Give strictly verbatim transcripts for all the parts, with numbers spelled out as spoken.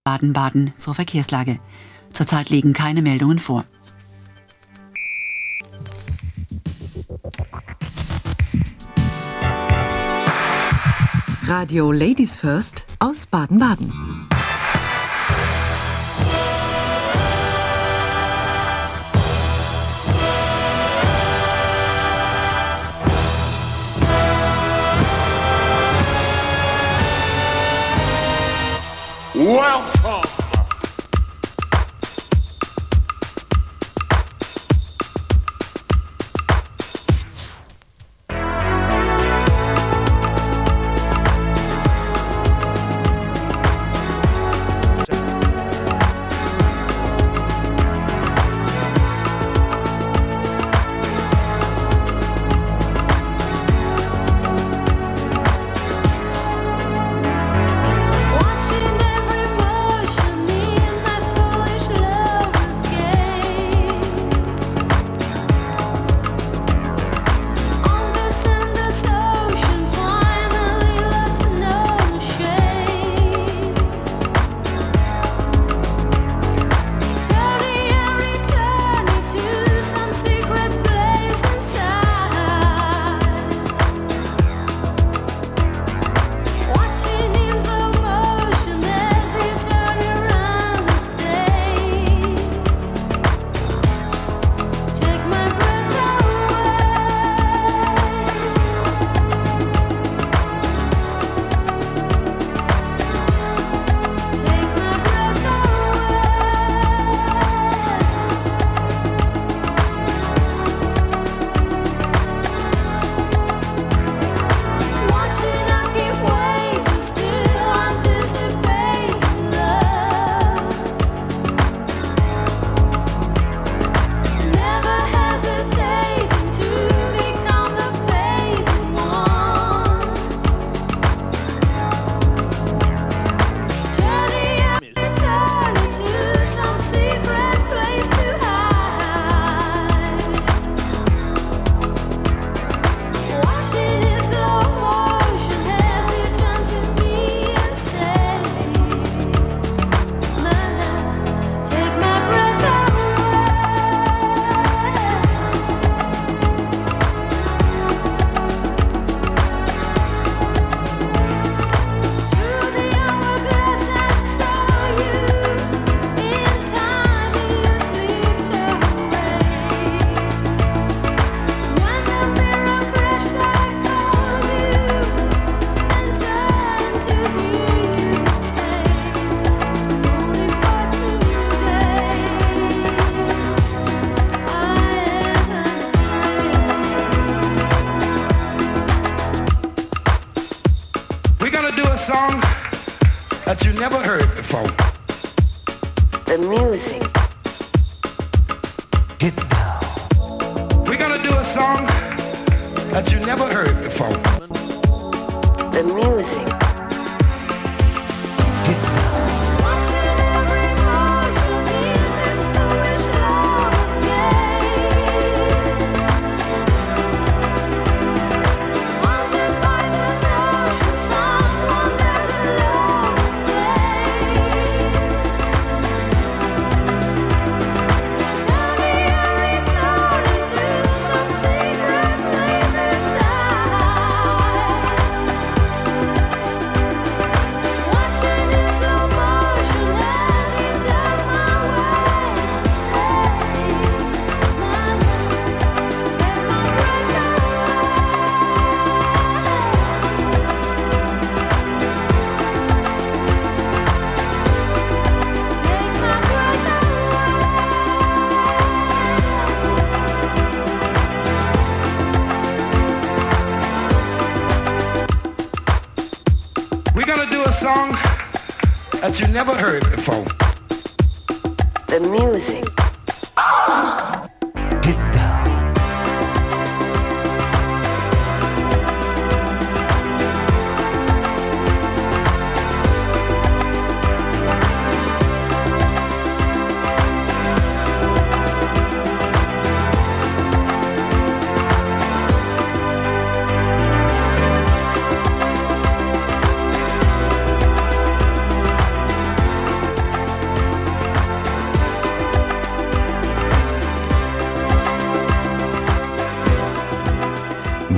Baden-Baden zur Verkehrslage. Zurzeit liegen keine Meldungen vor. Radio Ladies First aus Baden-Baden. Welcome. That you never heard before. The music. Get down. We're gonna do a song that you never heard before. The music. Get down. That you never heard before. The music. Get down.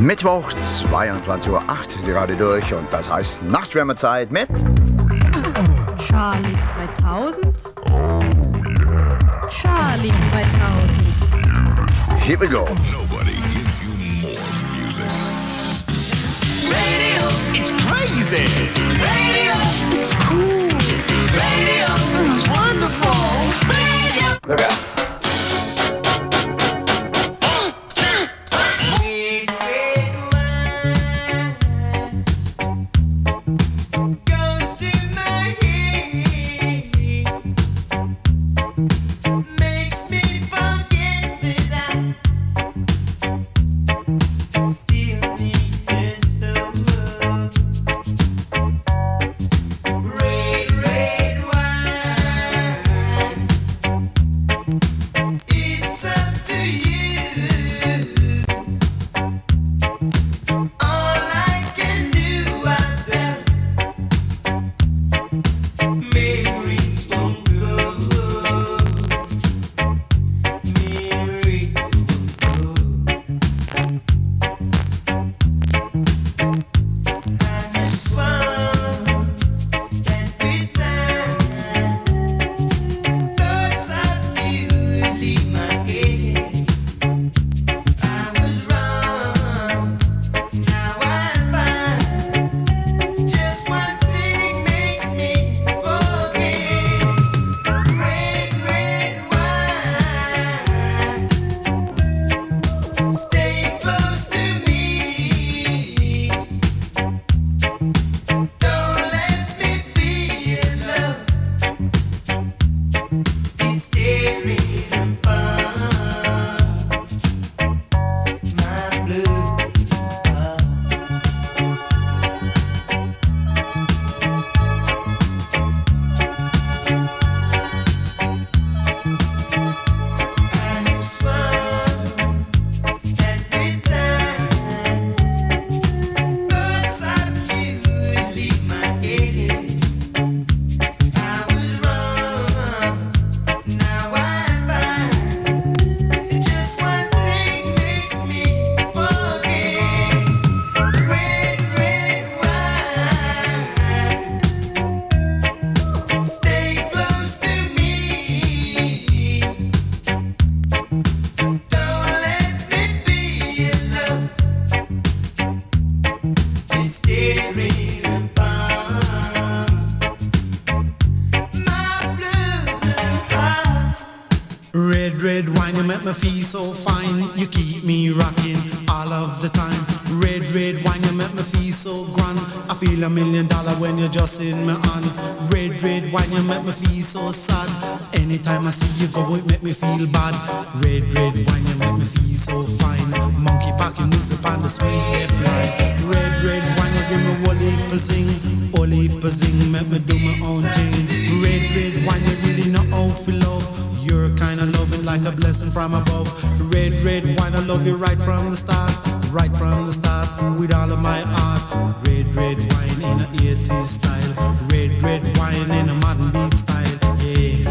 Mittwoch, zweiundzwanzig Uhr acht, gerade durch und das heißt Nachtschwärmerzeit mit Charlie zweitausend. Oh yeah. Charlie zweitausend. Here we go. Nobody gives you more music. Radio, it's crazy. Radio, it's cool. Radio, it's wonderful. Radio. Look out. So fine, you keep me rocking all of the time. Red, red wine, you make me feel so grand. I feel a million dollar when you're just in my hand. Red, red wine, you make me feel so sad. Anytime I see you go, it make me feel bad. Red, red wine, you make me feel so fine. Monkey packing music on the sweet headline. Red, red wine, you give me whole heap of zing. Whole heap of zing, make me do my own thing. Red, red wine, you really know how to love. You're kind of loving like a blessing from above. Red, red wine, I love you right from the start. Right from the start, with all of my heart. Red, red wine in a eighties style. Red, red wine in a modern beat style. Yeah.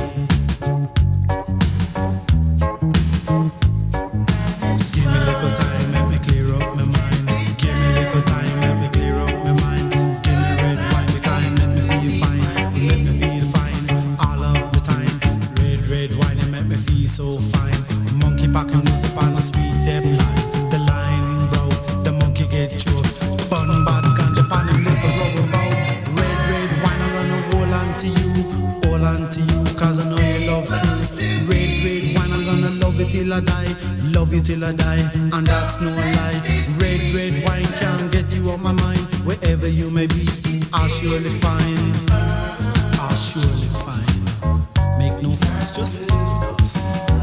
Give me a little time, let me clear up my mind. Give me a little time, let me clear up my mind. Give me red wine, because it make me feel fine. Let me feel fine all of the time. Red, red wine, it make me feel so fine. Monkey packing music on a sweet dead line. The line broke, the monkey get choked. Bun bad ganja pan him little rubber bow. Red, red wine, I'm gonna hold on to you. Hold on to you, cause I know you love truth. Red, red wine, I'm gonna love it till I die. Love you till I die, and that's no lie. Red, red wine can't get you on my mind. Wherever you may be, I'll surely find. I'll surely find. Make no fuss, just stay with us.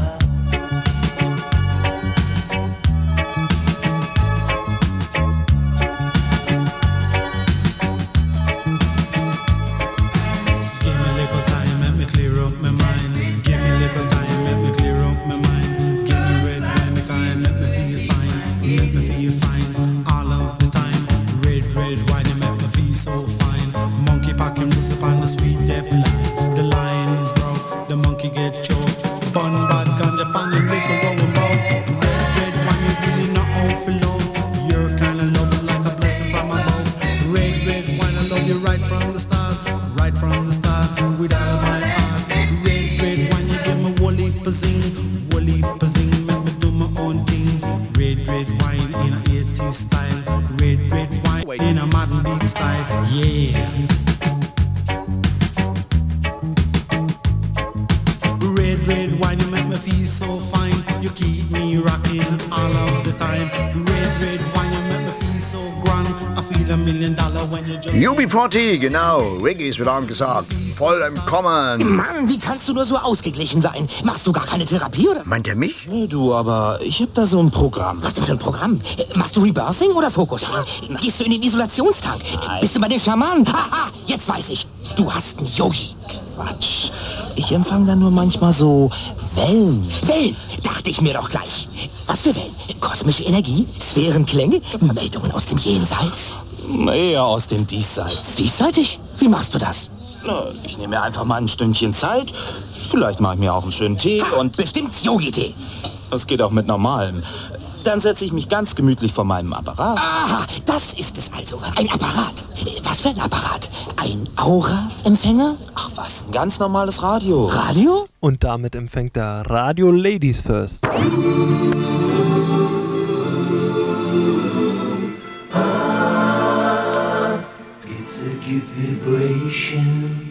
Give me a little time, let me clear up my mind. Give me a little time, let me clear up my mind. Give me red wine, because it make me feel fine. Make me feel fine all of the time. Red, red wine, it make me feel so fine. Monkey packing music on the sweet deaf line. dollar my heart. Red, red wine, you give me woolly pazing, woolly pazing, make me do my own thing. Red, red wine in a eighties style. Red, red wine in a modern beat style. Yeah. Red, red wine, you make me feel so fine. You keep me rocking all of the time. Red, red wine, you make me feel so grand. I feel a million dollar when you just... U B forty, genau. Ricky ist wieder angesagt. Voll im Kommen. Mann, wie kannst du nur so ausgeglichen sein? Machst du gar keine Therapie, oder? Meint er mich? Nee, du, aber ich hab da so ein Programm. Was denn für ein Programm? Machst du Rebirthing oder Fokus? Gehst du in den Isolationstank? Nein. Bist du bei den Schamanen? Haha, jetzt weiß ich. Du hast einen Yogi. Quatsch. Ich empfange da nur manchmal so Wellen. Wellen, dachte ich mir doch gleich. Was für Wellen? Kosmische Energie? Sphärenklänge? Meldungen aus dem Jenseits? Eher aus dem Diesseits. Diesseitig? Wie machst du das? Na, ich nehme mir einfach mal ein Stündchen Zeit. Vielleicht mache ich mir auch einen schönen Tee ha, und... Bestimmt Yogi-Tee. Das geht auch mit normalem. Dann setze ich mich ganz gemütlich vor meinem Apparat. Aha, das ist es also. Ein Apparat. Was für ein Apparat? Ein Aura-Empfänger? Ach was, ein ganz normales Radio. Radio? Und damit empfängt er Radio Ladies First. Ah, it's a good vibration.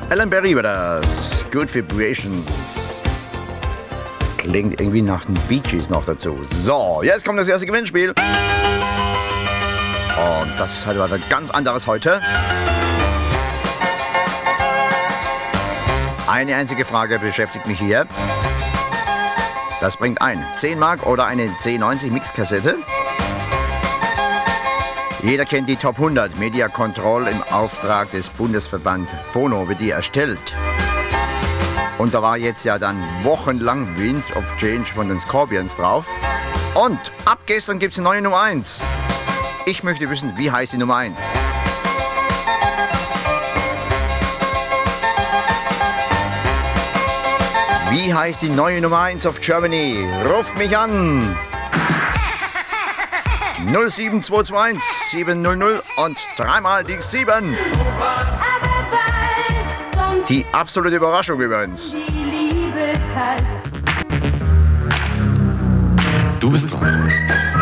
Alan Berry war das. Good Vibrations. Klingt irgendwie nach den Bee Gees noch dazu. So, jetzt kommt das erste Gewinnspiel. Und das ist halt was ganz anderes heute. Eine einzige Frage beschäftigt mich hier. Das bringt ein zehn Mark oder eine C neunzig Mixkassette. Jeder kennt die Top hundert. Media Control im Auftrag des Bundesverband Phono wird die erstellt. Und da war jetzt ja dann wochenlang Wind of Change von den Scorpions drauf. Und ab gestern gibt es eine neue Nummer eins. Ich möchte wissen, wie heißt die Nummer eins? Wie heißt die neue Nummer eins of Germany? Ruf mich an! null sieben zwei zwei eins sieben null null und dreimal die sieben. Die absolute Überraschung übrigens. Du bist dran.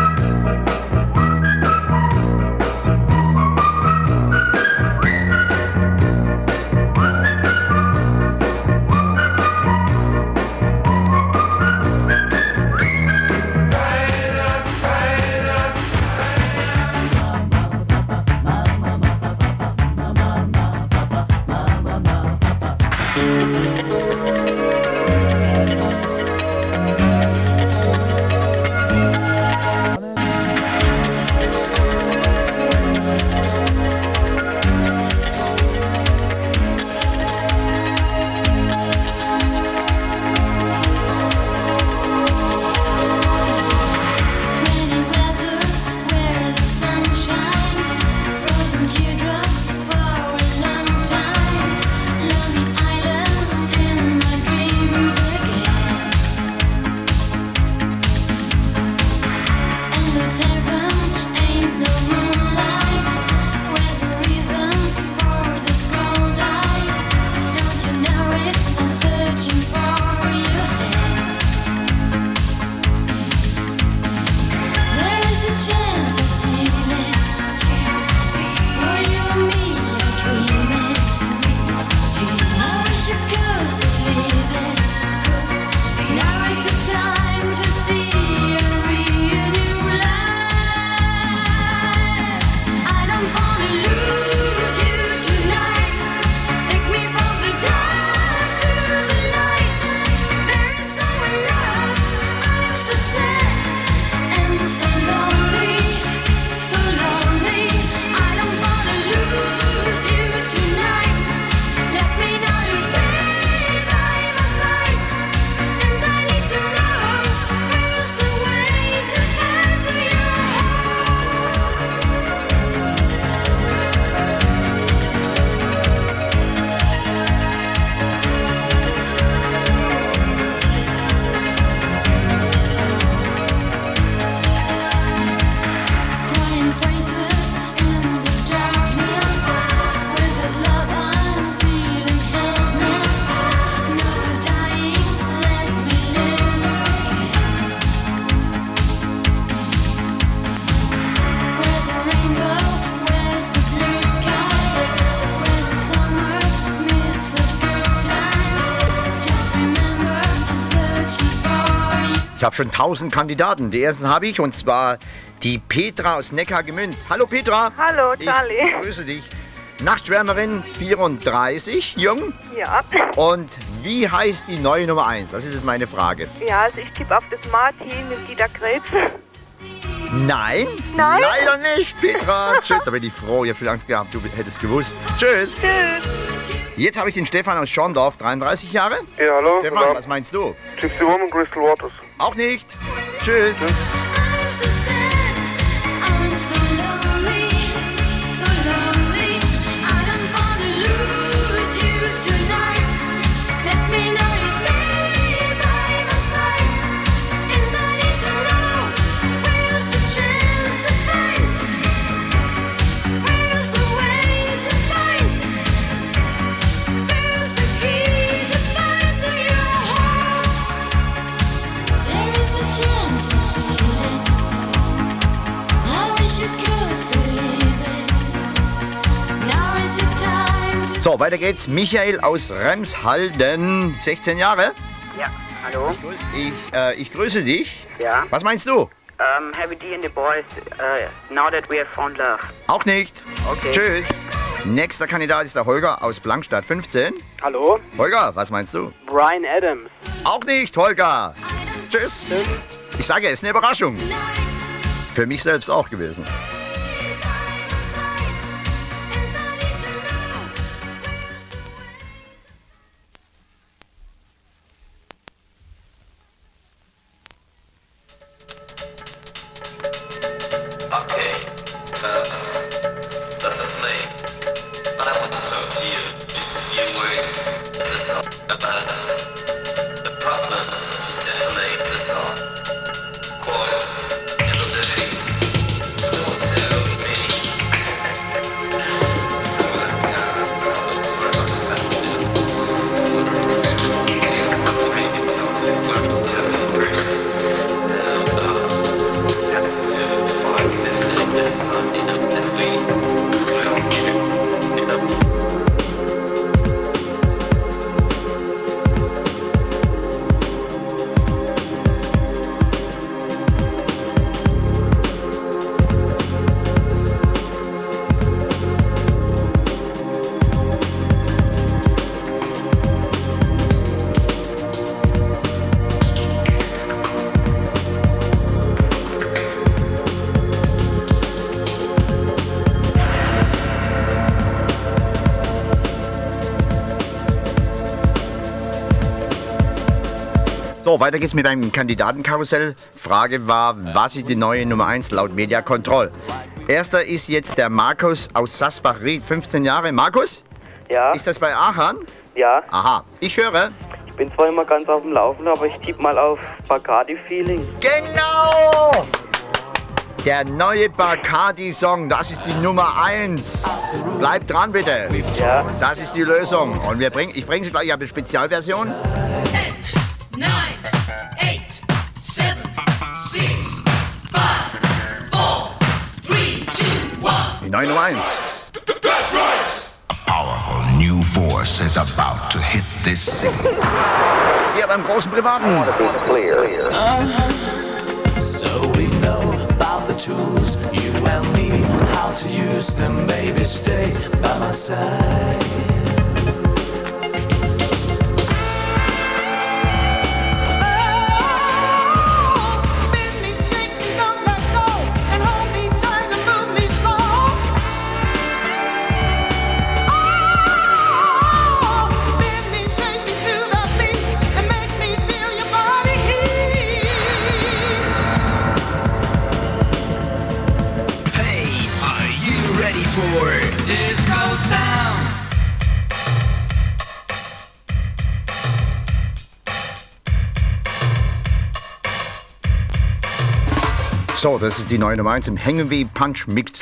Ich habe schon tausend Kandidaten. Die ersten habe ich, und zwar die Petra aus Neckargemünd. Hallo Petra. Hallo Charlie. Ich grüße dich. Nachtschwärmerin, vierunddreißig, jung. Ja. Und wie heißt die neue Nummer eins? Das ist jetzt meine Frage. Ja, also ich tippe auf das Martin mit Dieter Krebs. Nein, Nein? Leider nicht, Petra. Tschüss, da bin ich froh. Ich habe schon Angst gehabt, du hättest gewusst. Tschüss. Tschüss. Jetzt habe ich den Stefan aus Schorndorf, dreiunddreißig Jahre. Ja, hallo. Stefan, hallo. Was meinst du? Gypsy Woman, Crystal Waters. Auch nicht. Tschüss. Tschüss. There is a chance of feeling So, weiter geht's. Michael aus Remshalden, sechzehn Jahre. Ja, hallo. Ich, äh, ich grüße dich. Ja. Was meinst du? Um, Heavy D and the Boys, uh, Now That We Have Found Love. Auch nicht. Okay. Tschüss. Nächster Kandidat ist der Holger aus Blankstadt, fünfzehn. Hallo. Holger, was meinst du? Bryan Adams. Auch nicht, Holger. Tschüss. Tschüss. Ich sage, es ist eine Überraschung. Für mich selbst auch gewesen. Okay, folks, das ist me. But I want to talk to you just a few words to song about the problems to definitely the song. Chorus and the lyrics. So tell me. So I got told to about to find I'm ready to talk to one telephone persons. Now, uh, that's to find definitely the song, you know, as we, as well, you know, you know. So, weiter geht's mit einem Kandidatenkarussell. Frage war, was ist die neue Nummer eins laut Media Control? Erster ist jetzt der Markus aus Sasbach-Ried, fünfzehn Jahre. Markus? Ja. Ist das bei Aachen? Ja. Aha, ich höre. Ich bin zwar immer ganz auf dem Laufen, aber ich tippe mal auf Bacardi Feeling. Genau! Der neue Bacardi-Song, das ist die Nummer eins. Bleibt dran, bitte. Ja. Das ist die Lösung. Und wir bring, ich bringe sie gleich, ich habe eine Spezialversion. Die neue Nummer eins. That's right! A powerful new force is about to hit this scene. Hier beim großen Privaten. So we know about the tools, you and me, how to use them, baby, stay by my side. So, das ist die neue Nummer eins im Hängen wie Punch Mix.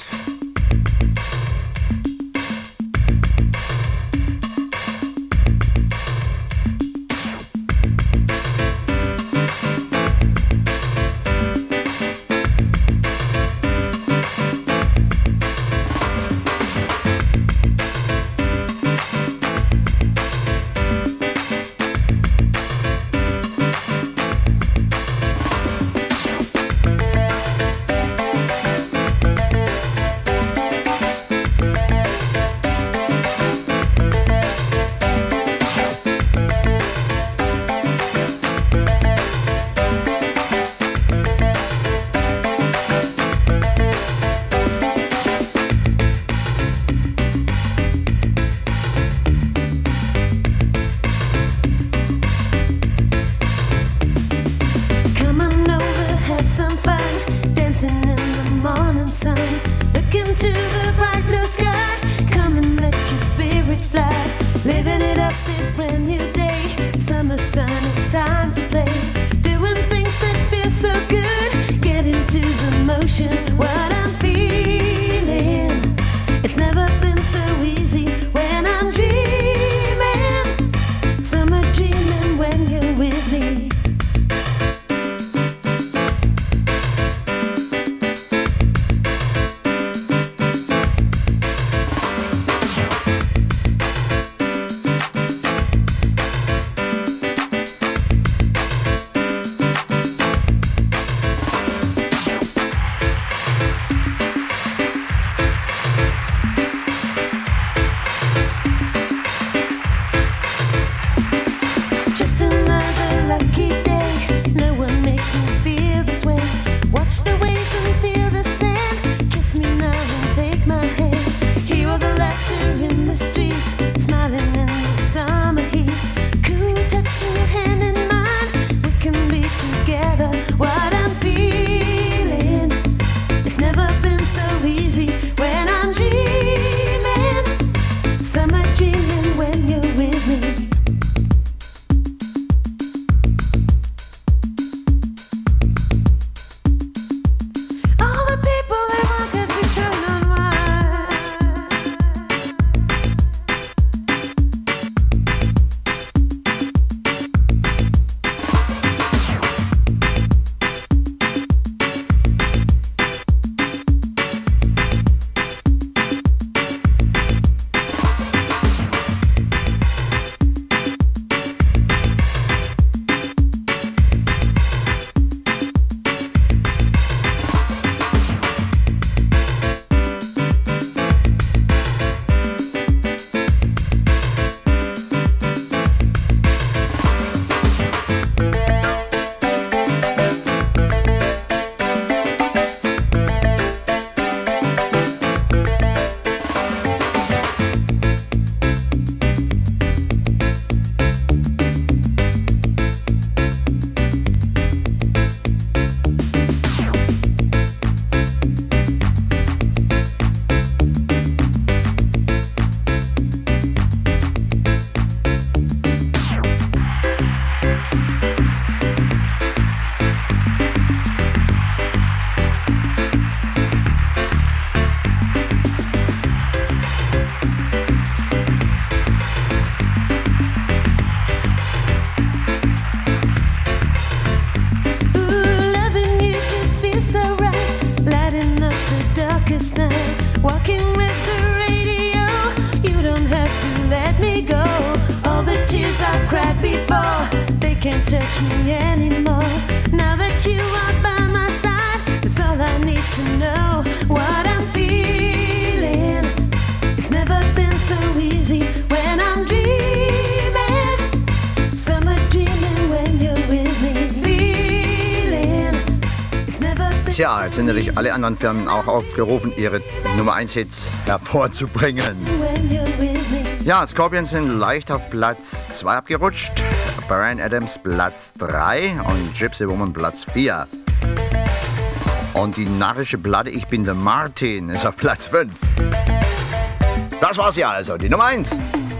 Tja, jetzt sind natürlich alle anderen Firmen auch aufgerufen, ihre Nummer eins Hits hervorzubringen. Ja, Scorpions sind leicht auf Platz zwei abgerutscht, Bryan Adams Platz drei und Gypsy Woman Platz vier. Und die narrische Platte Ich bin der Martin ist auf Platz fünf. Das war's ja also, die Nummer eins.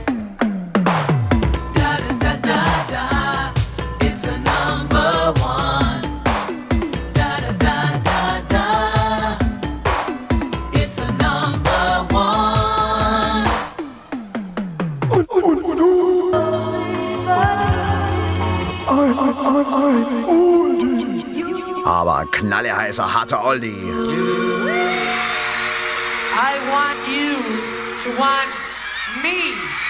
Aber knalleheißer, harter Oldie. I want you to want me.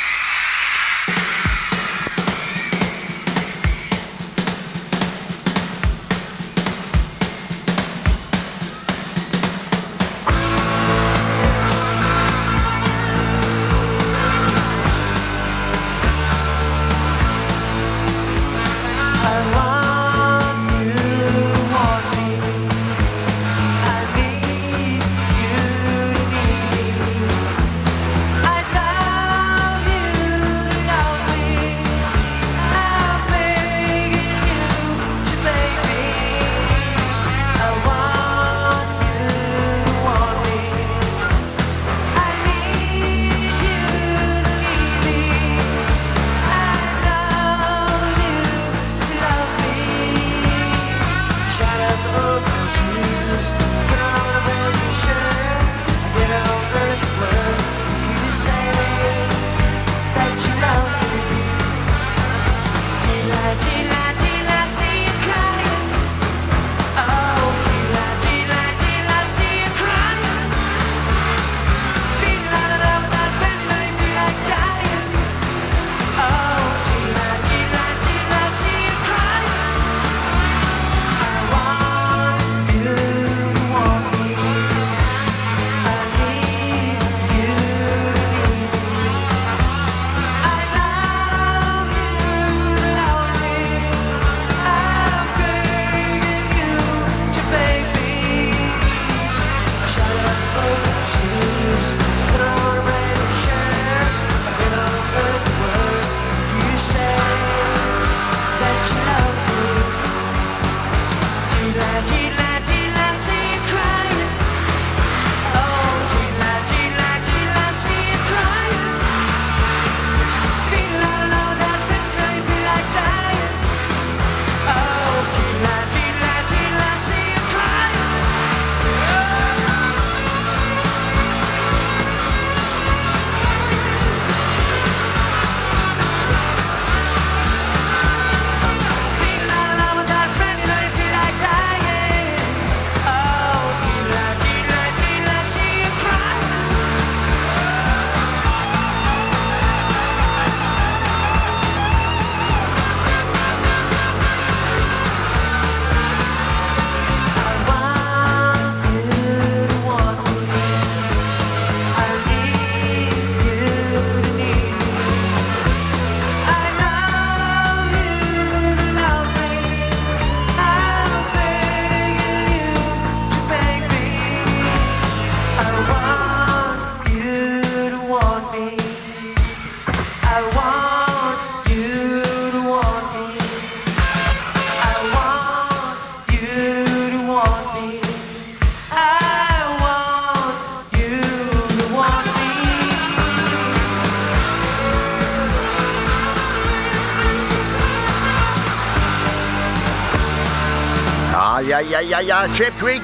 Ja, ja, ja, ja, Cheap Trick.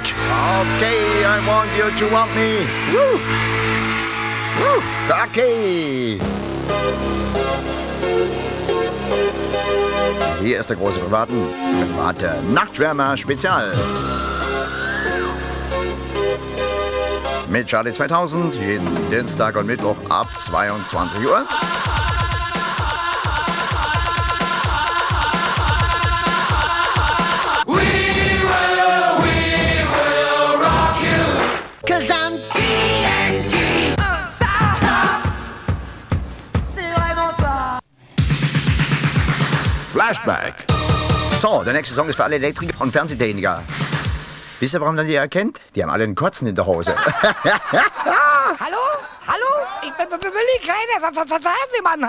Okay, I want you to want me. Woo. Woo. Okay. Hier ist der große privaten, private Nachtschwärmer Spezial. Mit Charlie zweitausend, jeden Dienstag und Mittwoch ab zweiundzwanzig Uhr. Flashback. So, der nächste Song ist für alle Elektriker und Fernsehtechniker. Wisst ihr, warum man die erkennt? Die haben alle einen Kotzen in der Hose. Hallo? Hallo? Ich bin Willi Kleine, Fernsehmann.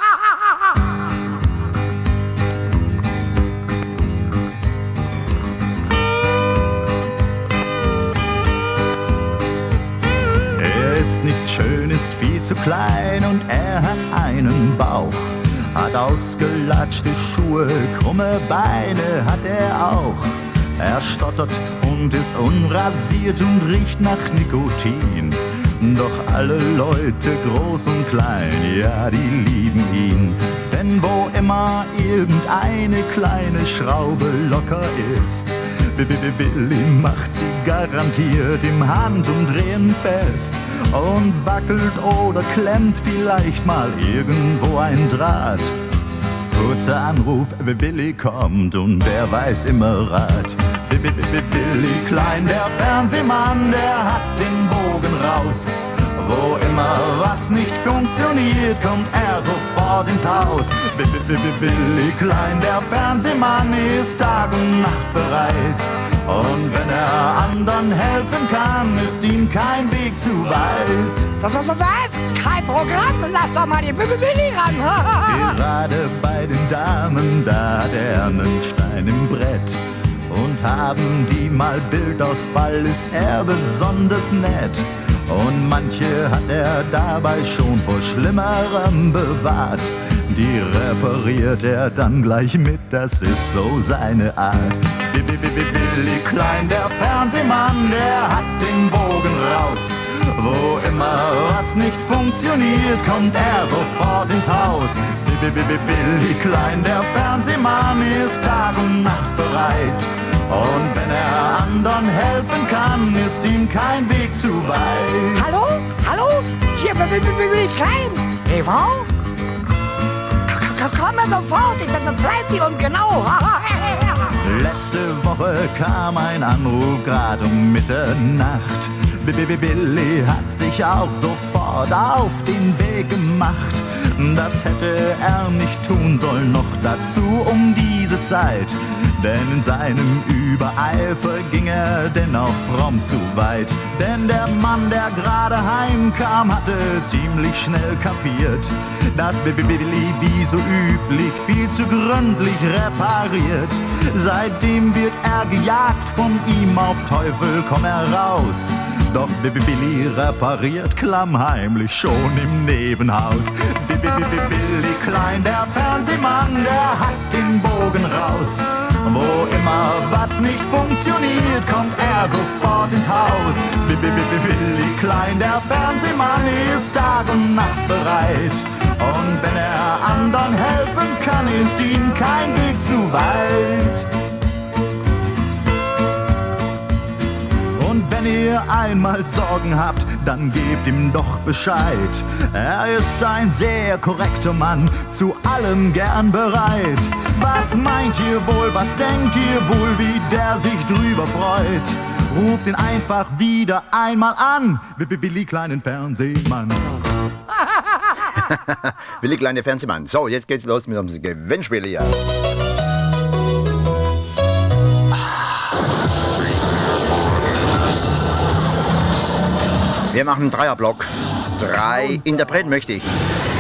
Er ist nicht schön, ist viel zu klein und er hat einen Bauch. Hat ausgelatschte Schuhe, krumme Beine hat er auch. Er stottert und ist unrasiert und riecht nach Nikotin. Doch alle Leute, groß und klein, ja, die lieben ihn. Denn wo immer irgendeine kleine Schraube locker ist, Willi macht sie garantiert im Handumdrehen fest und wackelt oder klemmt vielleicht mal irgendwo ein Draht. Kurzer Anruf, Willi kommt und der weiß immer Rat. Willi Klein, der Fernsehmann, der hat den Bogen raus. Wo immer was nicht funktioniert, kommt er sofort ins Haus. Willi Klein, der Fernsehmann, ist Tag und Nacht bereit. Und wenn er anderen helfen kann, ist ihm kein Weg zu weit. Was, was, was? Kein Programm? Lass doch mal die Willi ran. Gerade bei den Damen, da hat er einen Stein im Brett. Und haben die mal Bildausfall, ist er besonders nett. Und manche hat er dabei schon vor Schlimmerem bewahrt. Die repariert er dann gleich mit, das ist so seine Art. Willi Klein, der Fernsehmann, der hat den Bogen raus. Wo immer was nicht funktioniert, kommt er sofort ins Haus. Willi Klein, der Fernsehmann, ist Tag und Nacht bereit. Und wenn er anderen helfen kann, ist ihm kein Weg zu weit. Hallo? Hallo? Hier bin ich Klein. Hey, Frau? Komm mir sofort, ich bin fleißig und genau. Letzte Woche kam ein Anruf grad um Mitternacht. Billy hat sich auch sofort auf den Weg gemacht. Das hätte er nicht tun sollen, noch dazu um diese Zeit. Denn in seinem Übereifer ging er denn auch prompt zu weit. Denn der Mann, der gerade heimkam, hatte ziemlich schnell kapiert, dass Billy wie so üblich viel zu gründlich repariert. Seitdem wird er gejagt, von ihm auf Teufel komm er raus. Doch Billy repariert klammheimlich schon im Nebenhaus. Willi Klein, der Fernsehmann, der hat den Bogen raus. Wo immer was nicht funktioniert, kommt er sofort ins Haus. Willi Klein, der Fernsehmann, ist Tag und Nacht bereit. Und wenn er anderen helfen kann, ist ihm kein Weg zu weit. Und wenn ihr einmal Sorgen habt, dann gebt ihm doch Bescheid. Er ist ein sehr korrekter Mann, zu allem gern bereit. Was meint ihr wohl, was denkt ihr wohl, wie der sich drüber freut? Ruft ihn einfach wieder einmal an, Willi Kleinen Fernsehmann. Willi Kleine Fernsehmann. So, jetzt geht's los mit unserem Gewinnspiel hier. Wir machen einen Dreierblock. Drei Interpreten möchte ich.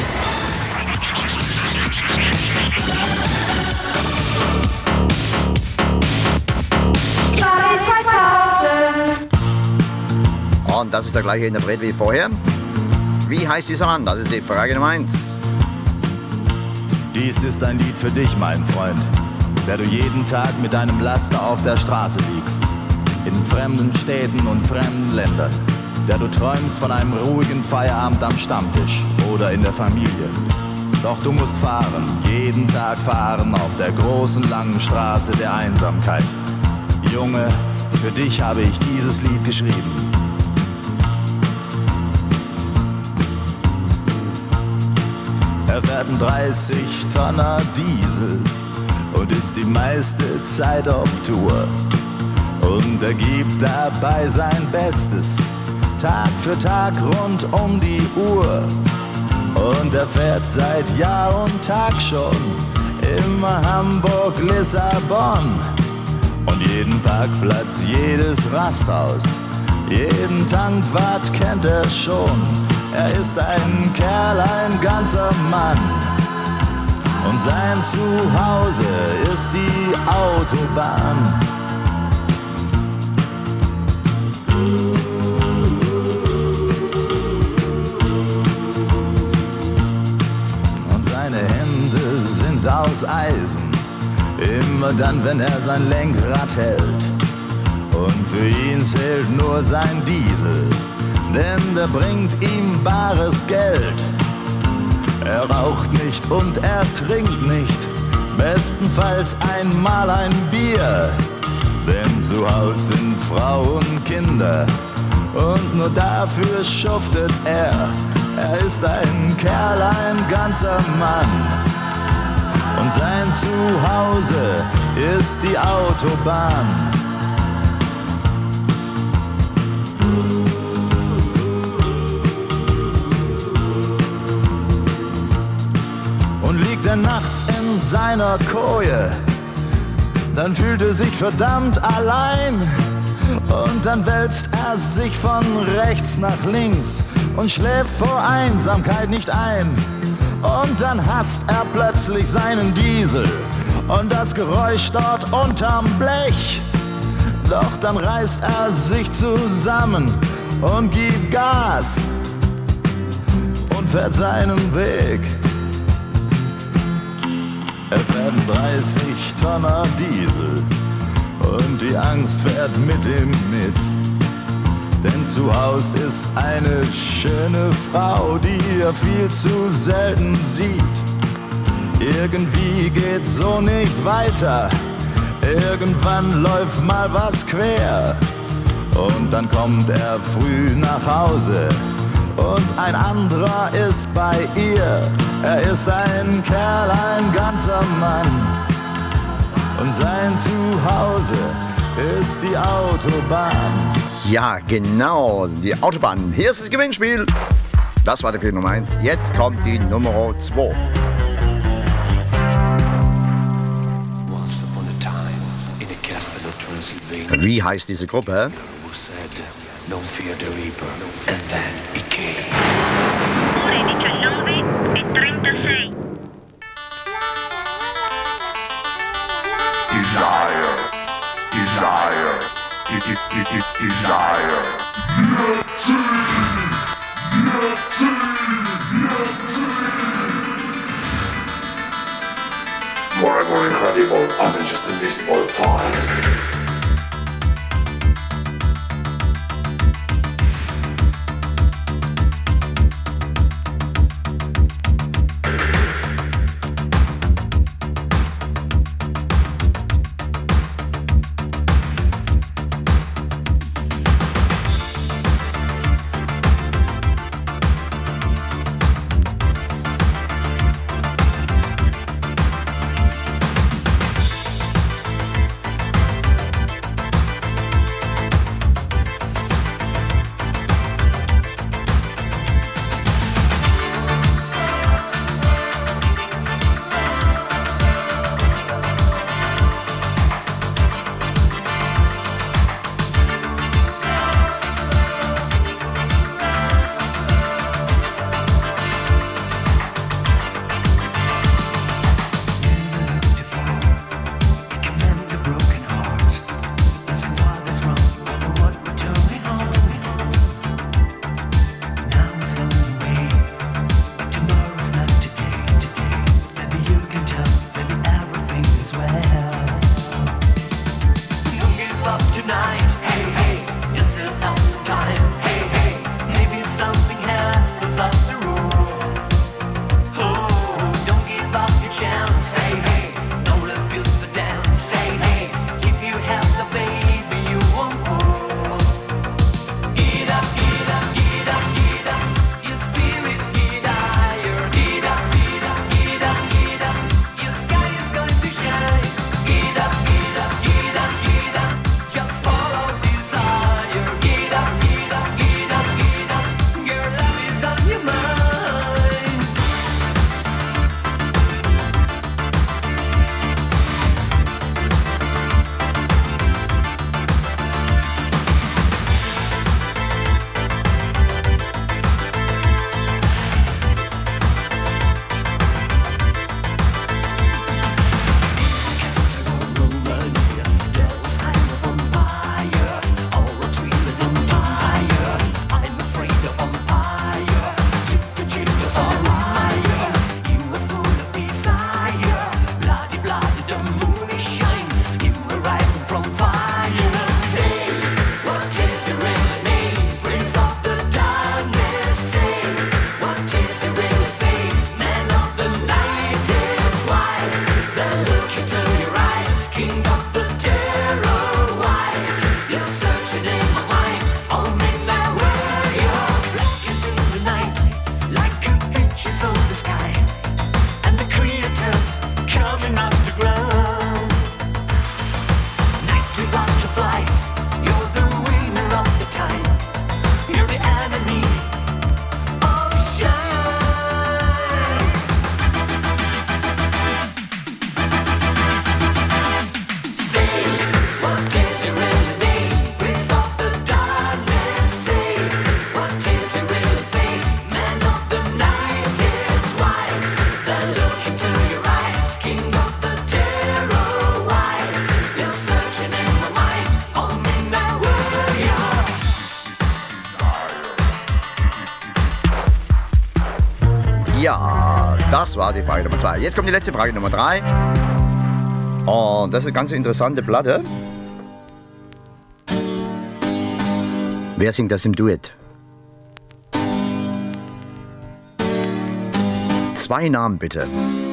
Und das ist der gleiche Interpret wie vorher. Wie heißt dieser Mann? Das ist die Frage Nummer eins. Dies ist ein Lied für dich, mein Freund, der du jeden Tag mit deinem Laster auf der Straße liegst. In fremden Städten und fremden Ländern. Der du träumst von einem ruhigen Feierabend am Stammtisch oder in der Familie. Doch du musst fahren, jeden Tag fahren auf der großen langen Straße der Einsamkeit. Junge, für dich habe ich dieses Lied geschrieben. Er fährt einen dreißig Tonner Diesel und ist die meiste Zeit auf Tour. Und er gibt dabei sein Bestes, Tag für Tag rund um die Uhr. Und er fährt seit Jahr und Tag schon immer Hamburg-Lissabon. Und jeden Parkplatz, jedes Rasthaus, jeden Tankwart kennt er schon. Er ist ein Kerl, ein ganzer Mann. Und sein Zuhause ist die Autobahn. Und seine Hände sind aus Eisen, immer dann, wenn er sein Lenkrad hält. Und für ihn zählt nur sein Diesel, denn der bringt ihm bares Geld. Er raucht nicht und er trinkt nicht, bestenfalls einmal ein Bier. Denn zu Haus sind Frau und Kinder und nur dafür schuftet er. Er ist ein Kerl, ein ganzer Mann. Und sein Zuhause ist die Autobahn. Und liegt er nachts in seiner Koje, dann fühlt er sich verdammt allein. Und dann wälzt er sich von rechts nach links und schläft vor Einsamkeit nicht ein. Und dann hasst er plötzlich seinen Diesel und das Geräusch dort unterm Blech. Doch dann reißt er sich zusammen und gibt Gas und fährt seinen Weg. Er fährt dreißig Tonner Diesel und die Angst fährt mit ihm mit. Denn zu Haus ist eine schöne Frau, die er viel zu selten sieht. Irgendwie geht's so nicht weiter, irgendwann läuft mal was quer. Und dann kommt er früh nach Hause und ein anderer ist bei ihr. Er ist ein Kerl, ein ganzer Mann. Und sein Zuhause ist die Autobahn. Ja, genau, die Autobahn. Hier ist das Gewinnspiel. Das war der Film Nummer eins. Jetzt kommt die Nummer zwei. Once upon a time in a castle of Transylvania. Wie heißt diese Gruppe? Who said, no fear the reaper, and then it came. Ore diciannove e trentasei. Desire, desire, de- de- de- de- desire. Yeti, Yeti, Yeti. More, more incredible, I'm just a visible fight. Das war die Frage Nummer zwei. Jetzt kommt die letzte Frage Nummer drei. Und das ist eine ganz interessante Platte. Wer singt das im Duett? Zwei Namen bitte.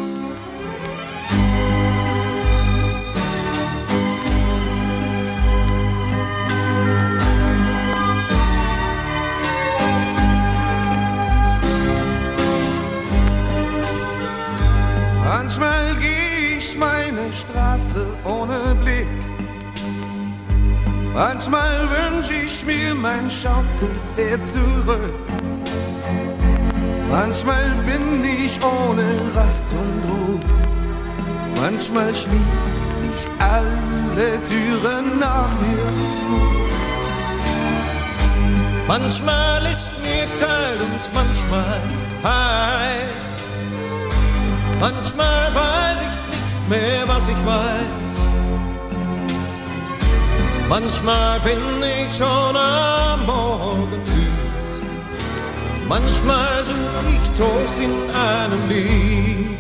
Manchmal geh ich meine Straße ohne Blick. Manchmal wünsch ich mir mein Schaukelpferd zurück. Manchmal bin ich ohne Rast und Ruhe. Manchmal schließ ich alle Türen nach mir zu. Manchmal ist mir kalt und manchmal heiß. Manchmal weiß ich nicht mehr, was ich weiß. Manchmal bin ich schon am Morgen müde. Manchmal such ich Trost in einem Lied.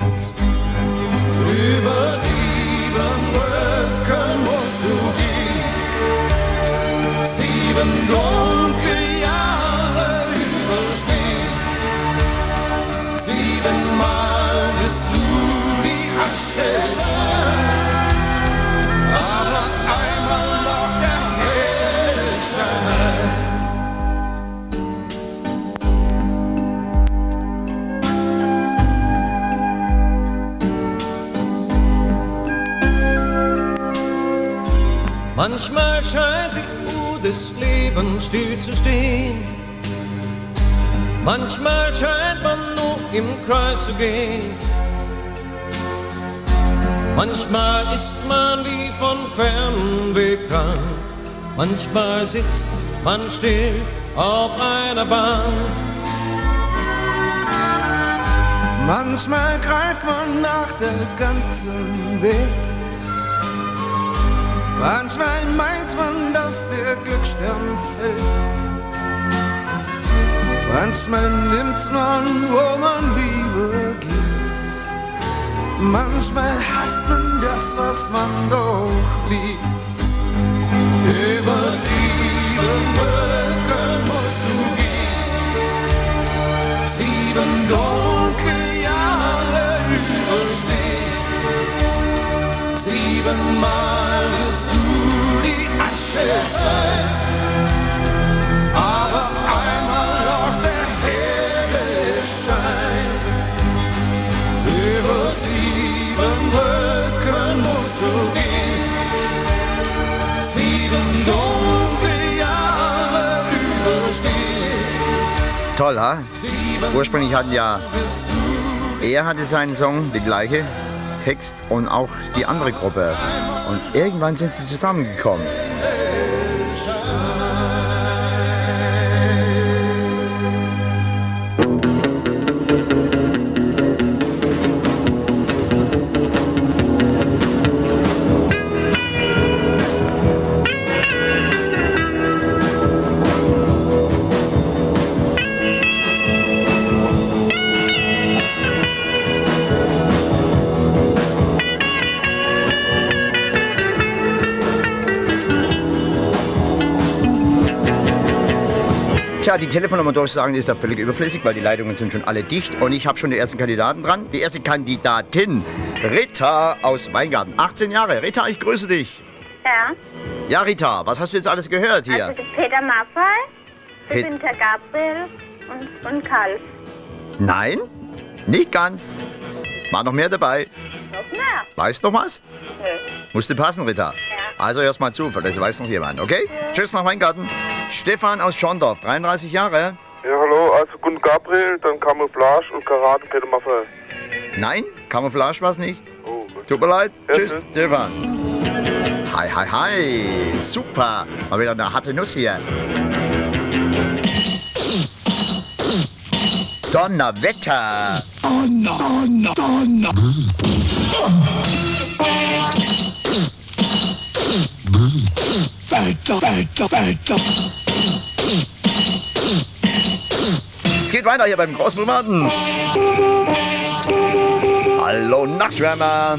Über sieben Wolken musst du gehen. Sieben dunkle Jahre überstehen. Siebenmal wirst du die Asche sein. Aber einmal noch der helle Schein. Manchmal scheint die Uhr des Lebens still zu stehen. Manchmal scheint man nur im Kreis zu gehen. Manchmal ist man wie von fern bekannt. Manchmal sitzt man still auf einer Bank. Manchmal greift man nach der ganzen Welt. Manchmal meint man, dass der Glücksstern fällt. Manchmal nimmt man, wo man Liebe gibt. Manchmal hasst man das, was man doch liebt. Über sieben Wolken musst du gehen. Sieben dunkle Jahre überstehen. Siebenmal wirst du die Asche sein. Aber einmal noch der helle Schein. Über sieben Wolken musst du gehen. Sieben dunkle Jahre überstehen. Toll, ha? Ursprünglich hatten ja, er hatte seinen Song, die gleiche Text und auch die andere Gruppe. Und irgendwann sind sie zusammengekommen. Tja, die Telefonnummer durchsagen ist da völlig überflüssig, weil die Leitungen sind schon alle dicht und ich habe schon die ersten Kandidaten dran. Die erste Kandidatin, Rita aus Weingarten, achtzehn Jahre. Rita, ich grüße dich. Ja. Ja, Rita, was hast du jetzt alles gehört hier? Also der Peter Maffay, der Pet- Winter Gabriel und, und Karl. Nein, nicht ganz. War noch mehr dabei. Noch mehr? Weißt du noch was? Nö. Musste passen, Rita. Ja. Also hörst mal zu, vielleicht weiß noch jemand, okay? Ja. Tschüss nach Weingarten. Stefan aus Schorndorf, dreiunddreißig Jahre. Ja, hallo, also Gunn Gabriel, dann Camouflage und Karat und Peter Maffay. Nein, Camouflage war's nicht. Oh, gut. Tut mir leid. Ja, tschüss, tschüss, Stefan. Hi, hi, hi. Super. Mal wieder eine harte Nuss hier. Donnerwetter. Donner, Donner, Donner. Weiter, weiter, weiter. Es geht weiter hier beim Großbrumaten. Hallo Nachtschwärmer!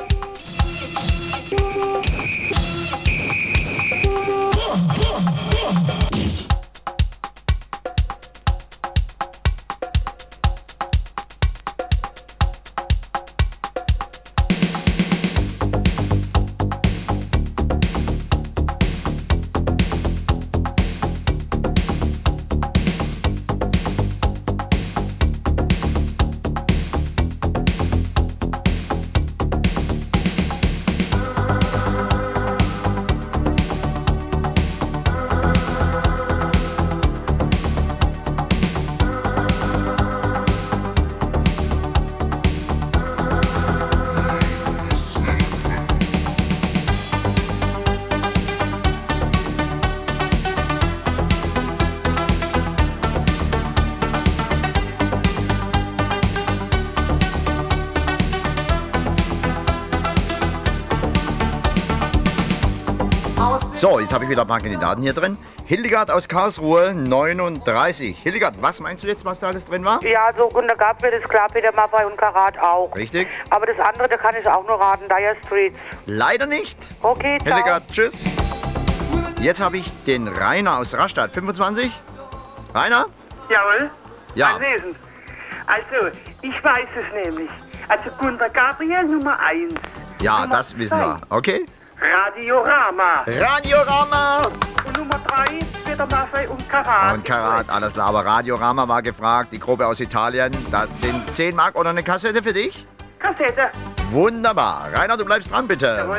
So, jetzt habe ich wieder ein paar Kandidaten hier drin. Hildegard aus Karlsruhe, neununddreißig. Hildegard, was meinst du jetzt, was da alles drin war? Ja, so Gunter Gabriel ist klar, Peter Maffay und Karat auch. Richtig. Aber das andere, da kann ich auch nur raten, Dire Straits. Leider nicht. Okay, ciao. Hildegard, tschüss. Jetzt habe ich den Rainer aus Rastatt, fünfundzwanzig. Rainer? Jawohl. Ja. Anwesend. Also, ich weiß es nämlich. Also Gunter Gabriel Nummer eins. Ja, Nummer das wissen zwei. wir. Okay. Radiorama. Radiorama. Und Nummer drei, Peter Maffay und Karat. Und Karat, alles klar. Aber Radiorama war gefragt, die Gruppe aus Italien. Das sind zehn Mark oder eine Kassette für dich? Kassette. Wunderbar. Rainer, du bleibst dran, bitte. Jawohl.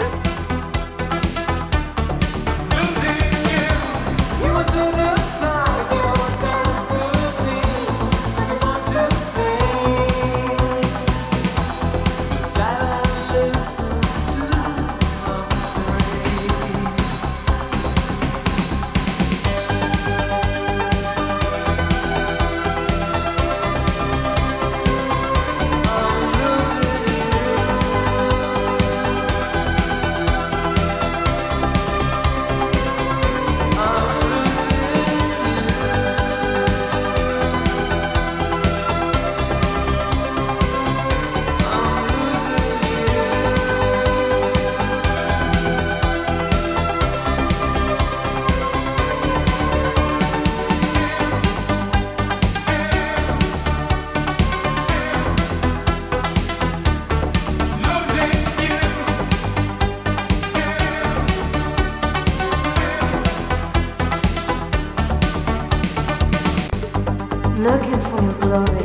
Looking for your glory,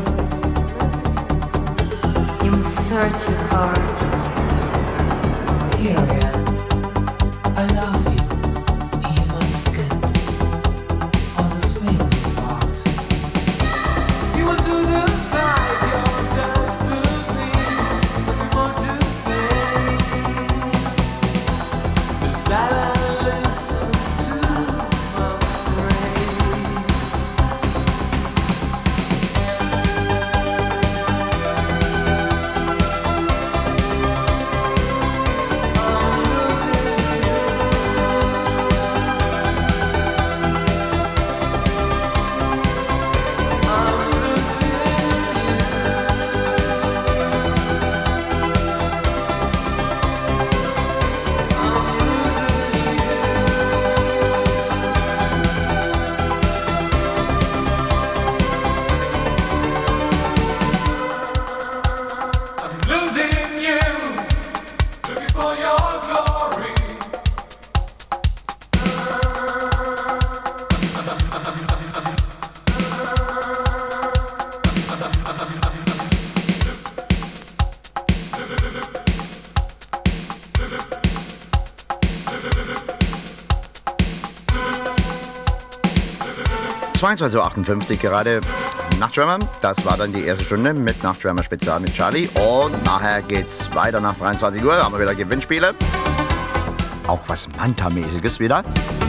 you must search your heart. Here I am. I love you. In my skins, on the swings of art. You want to decide your destiny. If you want to say, the silent listen to my praise. zweiundzwanzig Uhr achtundfünfzig gerade Nachtschwärmer. Das war dann die erste Stunde mit Nachtschwärmer Spezial mit Charlie. Und nachher geht's weiter nach dreiundzwanzig Uhr. Haben wir wieder Gewinnspiele. Auch was Manta-mäßiges wieder.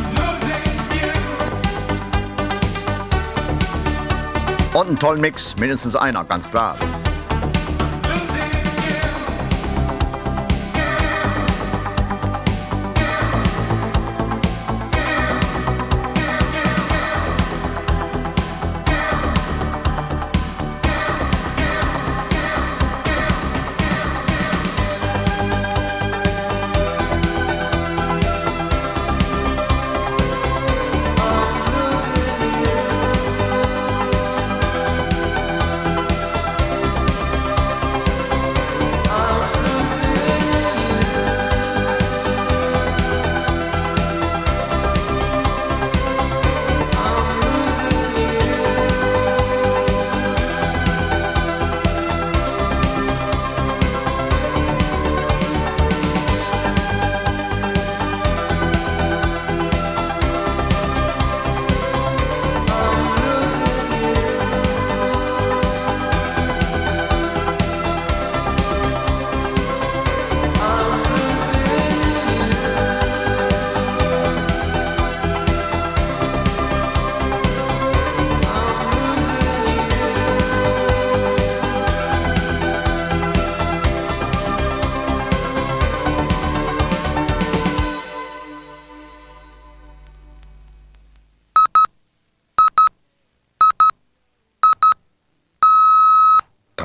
Und einen tollen Mix, mindestens einer, ganz klar.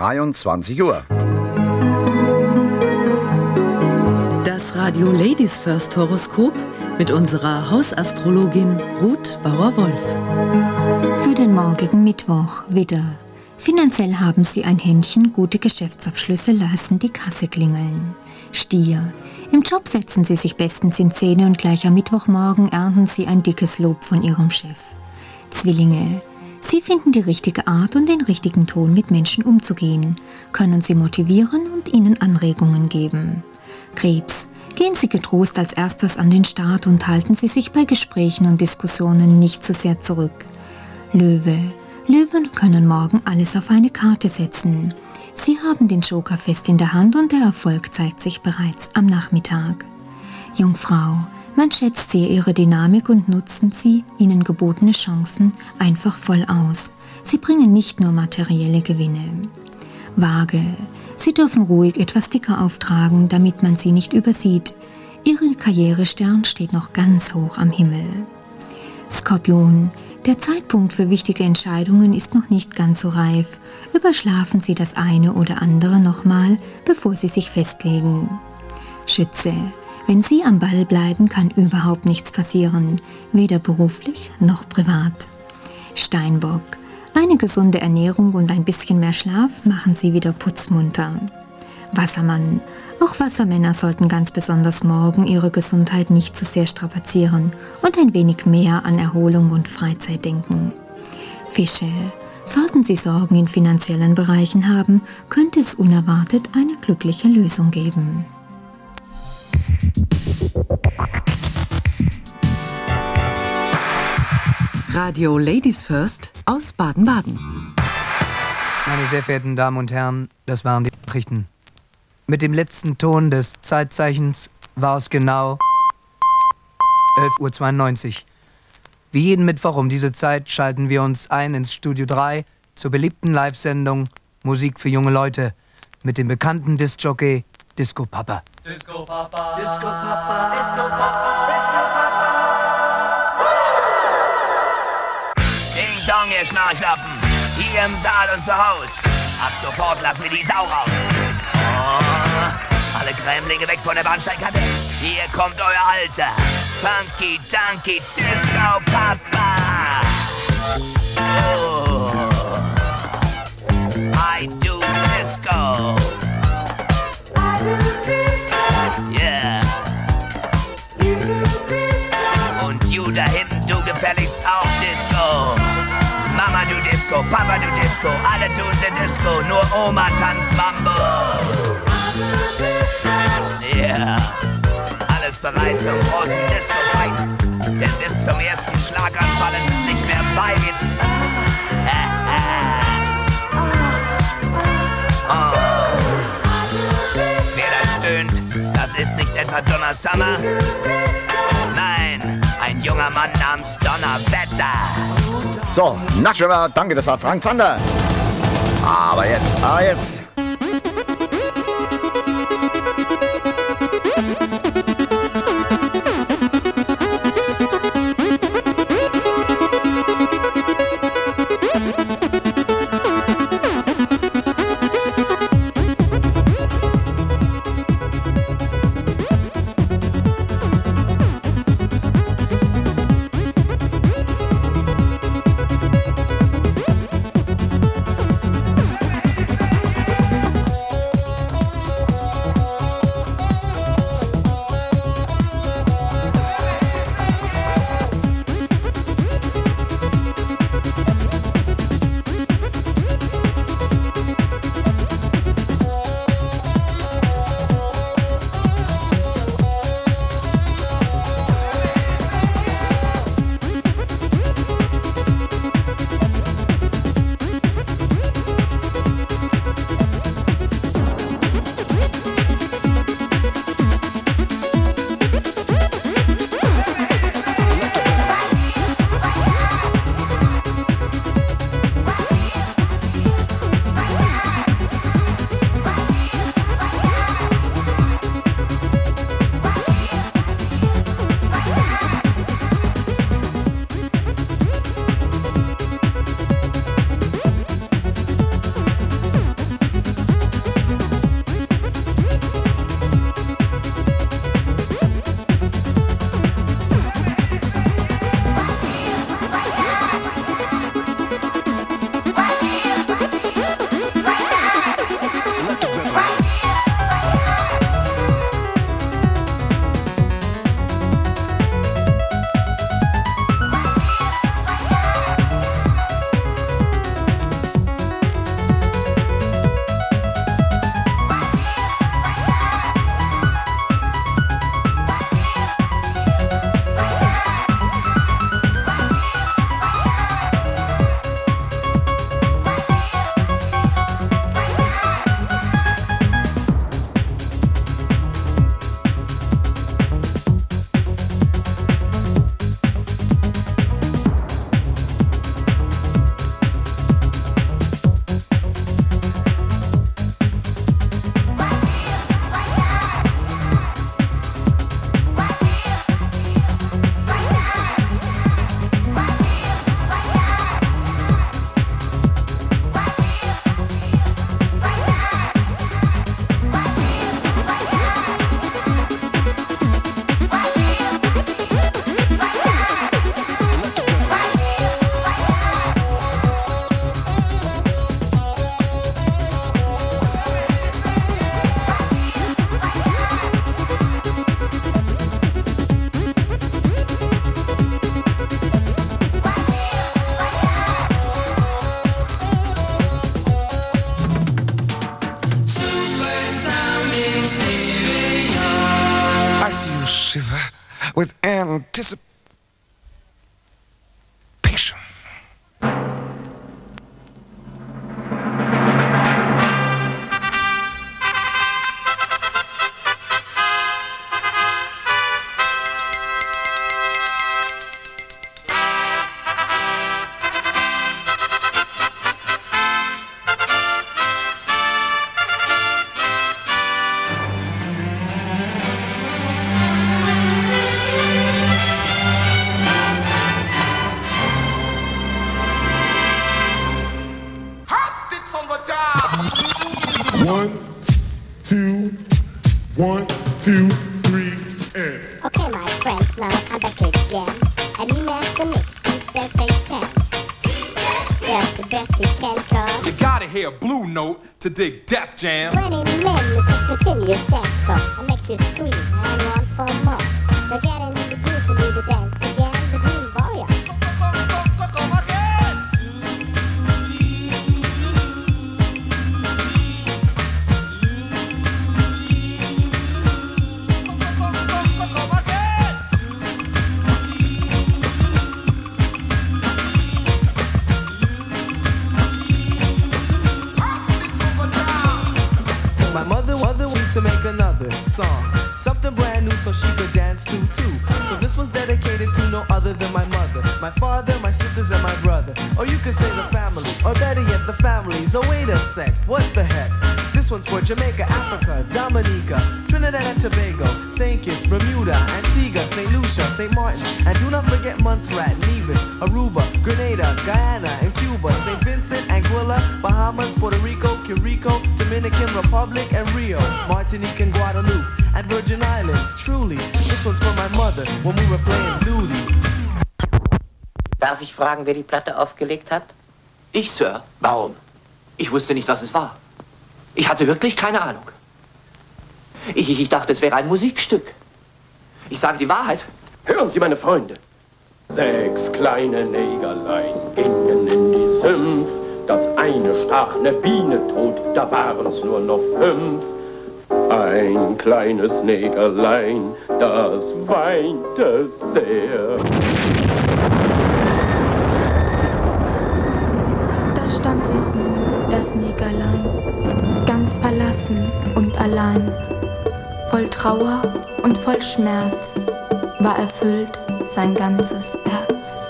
dreiundzwanzig Uhr. Das Radio Ladies First Horoskop mit unserer Hausastrologin Ruth Bauer-Wolf. Für den morgigen Mittwoch wieder. Finanziell haben Sie ein Händchen, gute Geschäftsabschlüsse lassen die Kasse klingeln. Stier. Im Job setzen Sie sich bestens in Szene und gleich am Mittwochmorgen ernten Sie ein dickes Lob von Ihrem Chef. Zwillinge. Sie finden die richtige Art und den richtigen Ton, mit Menschen umzugehen, können Sie motivieren und ihnen Anregungen geben. Krebs. Gehen Sie getrost als erstes an den Start und halten Sie sich bei Gesprächen und Diskussionen nicht zu sehr zurück. Löwe. Löwen können morgen alles auf eine Karte setzen. Sie haben den Joker fest in der Hand und der Erfolg zeigt sich bereits am Nachmittag. Jungfrau. Man schätzt sehr Ihre Dynamik und nutzen Sie Ihnen gebotene Chancen einfach voll aus. Sie bringen nicht nur materielle Gewinne. Waage. Sie dürfen ruhig etwas dicker auftragen, damit man Sie nicht übersieht. Ihre Karrierestern steht noch ganz hoch am Himmel. Skorpion. Der Zeitpunkt für wichtige Entscheidungen ist noch nicht ganz so reif. Überschlafen Sie das eine oder andere nochmal, bevor Sie sich festlegen. Schütze. Wenn Sie am Ball bleiben, kann überhaupt nichts passieren, weder beruflich noch privat. Steinbock. Eine gesunde Ernährung und ein bisschen mehr Schlaf machen Sie wieder putzmunter. Wassermann. Auch Wassermänner sollten ganz besonders morgen ihre Gesundheit nicht zu sehr strapazieren und ein wenig mehr an Erholung und Freizeit denken. Fische. Sollten Sie Sorgen in finanziellen Bereichen haben, könnte es unerwartet eine glückliche Lösung geben. Radio Ladies First aus Baden-Baden. Meine sehr verehrten Damen und Herren, das waren die Nachrichten. Mit dem letzten Ton des Zeitzeichens war es genau elf Uhr zweiundneunzig. Wie jeden Mittwoch um diese Zeit schalten wir uns ein ins Studio drei zur beliebten Live-Sendung Musik für junge Leute mit dem bekannten Disc-Jockey Disco Papa. Disco Papa, Disco Papa, Disco Papa, Disco Papa. Ding Dong, ihr Schnarchlappen, hier im Saal und zu Haus. Ab sofort lassen wir die Sau raus. Oh, alle Grämlinge weg von der Bahnsteigkante. Hier kommt euer alter Funky Dunky Disco Papa. Oh, I do Disco. I do Disco. Yeah. You do Disco. Und you da hinten, du gefälligst auch Disco. Mama du Disco, Papa du Disco, alle tun den Disco, nur Oma tanzt Mambo. Yeah, alles bereit zum großen Disco-Fight, denn bis zum ersten Schlaganfall ist es nicht mehr weit. Äh, äh. Oh. Wer da stöhnt, das ist nicht etwa Donna Summer. Nein, ein junger Mann namens Donnerwetter. So, Nascheva, danke, das war Frank Zander. Aber jetzt, aber jetzt. I see you shiver with anticipation. One, two, one, two, three, and. Okay, my friends, now I'm back again. A new master mix, they'll take ten. That's the best you can call. You gotta hear a blue note to dig Def Jam. twenty minutes of continuous dance floor. That makes you scream and want for more. So get in the groove to do the dance again. The groove warrior. My mother, mother wanted to make another song, something brand new so she could dance to too. So this was dedicated to no other than my mother, my father, my sisters, and my brother. Or you could say the family, or better yet, the families. Oh wait a sec, what the heck? This one's for Jamaica, Africa, Dominica, Trinidad and Tobago, Saint Kitts, Bermuda, Antigua, Saint Lucia, Saint Martin, and do not forget Montserrat, Nevis, Aruba, Grenada, Guyana, and Cuba, Saint Vincent, Anguilla, Bahamas, Puerto Rico, Curico, Dominican Republic, and Rio, Martinique and Guadeloupe, and Virgin Islands. Truly, this one's for my mother when we were playing Dooley. Darf ich fragen, wer die Platte aufgelegt hat? Ich, Sir. Warum? Ich wusste nicht, was es war. Ich hatte wirklich keine Ahnung. Ich, ich, ich dachte, es wäre ein Musikstück. Ich sage die Wahrheit. Hören Sie, meine Freunde. Sechs kleine Negerlein gingen in die Sümpf. Das eine stach ne Biene tot, da waren's nur noch fünf. Ein kleines Negerlein, das weinte sehr. Da stand es nun, das Negerlein, ganz verlassen und allein. Voll Trauer und voll Schmerz war erfüllt sein ganzes Herz.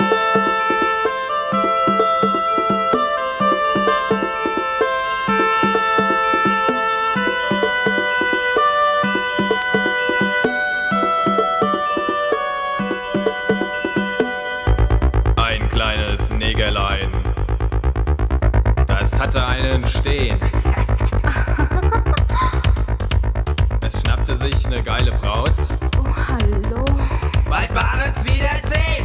Ein kleines Negerlein, das hatte einen Stehen. Es schnappte sich eine geile Braut. Oh, hallo. Bald waren's wieder zehn.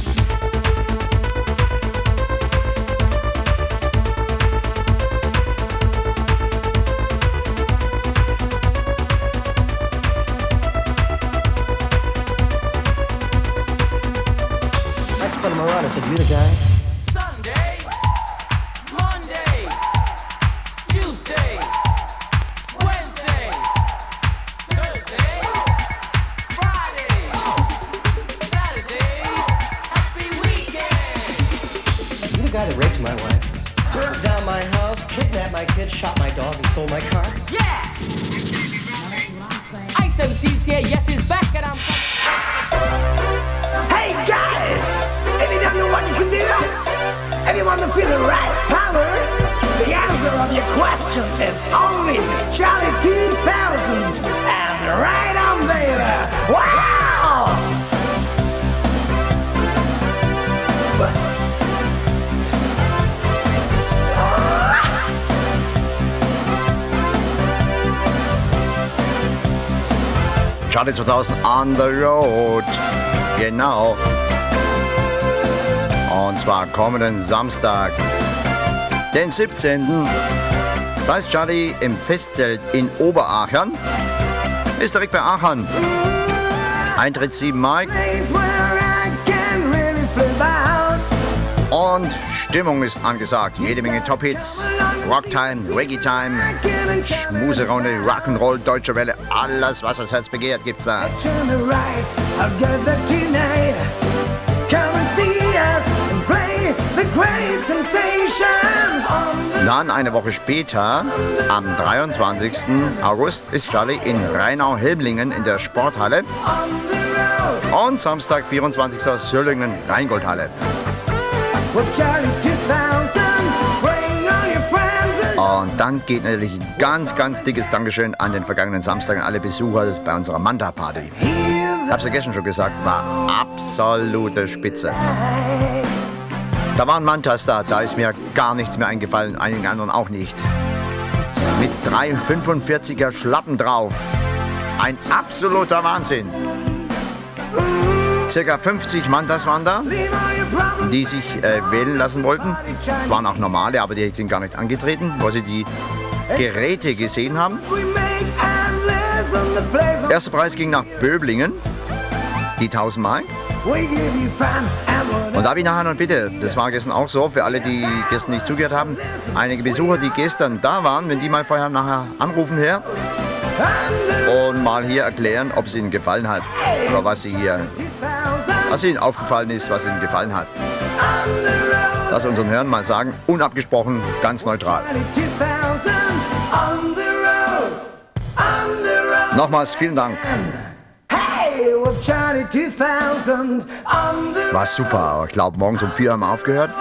I spun him around. I said, "You the guy?" Sunday, Monday, Tuesday, Wednesday, Thursday, Friday, Saturday, happy weekend. You the guy that raped my wife? Burnt down my house, kidnapped my kid, shot my dog, and stole my car? Yeah! Ice M C's here, yes, he's back, and I'm Hey guys! If you don't know what you can do, if you want to feel the right power, the answer of your question is only Charlie two thousand. And right on there! Wow! Charlie zweitausend on the road. Genau. Und zwar kommenden Samstag, den siebzehnten Da ist Charlie im Festzelt in Oberachern. Ist direkt bei Aachen. Eintritt sieben Mark. Und Stimmung ist angesagt. Jede Menge Top-Hits. Rocktime, Reggae-Time, Schmuserunde, Rock'n'Roll, Deutsche Welle. Alles, was das Herz begehrt, gibt's da. Dann eine Woche später, am dreiundzwanzigsten August, ist Charlie in Rheinau-Helmlingen in der Sporthalle. Und Samstag, vierundzwanzigsten Söllingen, Rheingoldhalle. Und dann geht natürlich ein ganz, ganz dickes Dankeschön an den vergangenen Samstag an alle Besucher bei unserer Manta-Party. Ich hab's ja gestern schon gesagt, war absolute Spitze. Da waren Mantas da, da ist mir gar nichts mehr eingefallen, einigen anderen auch nicht. Mit drei fünfundvierziger Schlappen drauf. Ein absoluter Wahnsinn. Circa fünfzig Mantas waren da, die sich äh, wählen lassen wollten. Es waren auch normale, aber die sind gar nicht angetreten, weil sie die Geräte gesehen haben. Erster Preis ging nach Böblingen, die tausend Mark. Und da habe ich nachher noch bitte, das war gestern auch so, für alle, die gestern nicht zugehört haben, einige Besucher, die gestern da waren, wenn die mal vorher nachher anrufen her und mal hier erklären, ob es ihnen gefallen hat oder was sie hier, was ihnen aufgefallen ist, was ihnen gefallen hat. Lass unseren Herren mal sagen, unabgesprochen, ganz neutral. Nochmals vielen Dank. War super, aber ich glaube, morgens um vier haben wir aufgehört.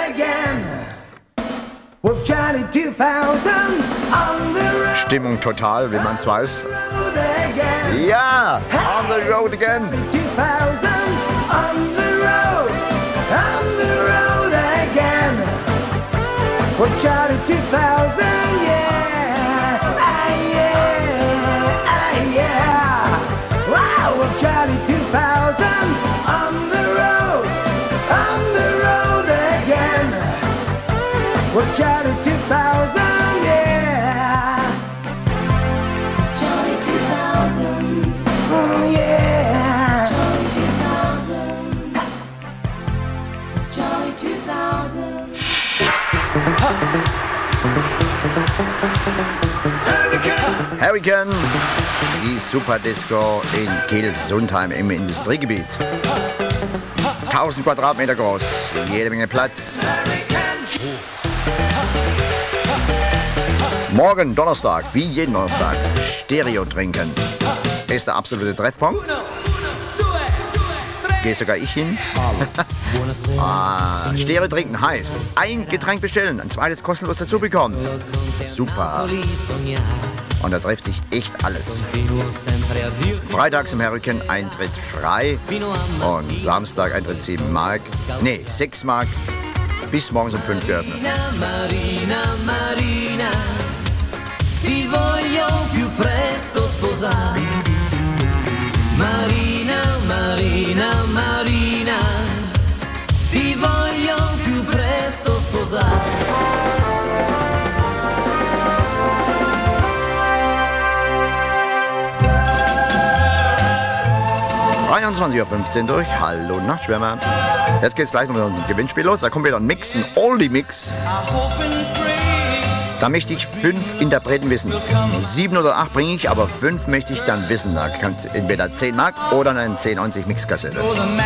Stimmung total, wie man es weiß. Ja, on the road again. Charlie two thousand on the road, on the road again. We're Charlie two thousand, yeah. It's Charlie two thousand, oh yeah. Charlie two thousand, it's Charlie two thousand. Hurricane, die Superdisco in Kiel-Sundheim im Industriegebiet. tausend Quadratmeter groß, jede Menge Platz. Morgen Donnerstag, wie jeden Donnerstag, Stereo trinken. Ist der absolute Treffpunkt. Gehe sogar ich hin. ah, Stereo trinken heißt, ein Getränk bestellen, ein zweites kostenlos dazu bekommen. Super. Und da trifft sich echt alles. Freitags im Hurricane Eintritt frei und Samstag Eintritt sieben Mark. Nee, sechs Mark. Bis morgens um fünf geöffnet. Marina, Marina, ti voglio più presto sposare. Marina, Marina, Marina, ti voglio più presto sposare. dreiundzwanzig Uhr fünfzehn durch. Hallo Nachtschwärmer. Jetzt geht's gleich noch mit unserem Gewinnspiel los. Da kommt wieder ein Mix, ein Oldie-Mix. Da möchte ich fünf Interpreten wissen. Sieben oder acht bringe ich, aber fünf möchte ich dann wissen. Da kannst du entweder zehn Mark oder eine zehn neunzig Mixkassette.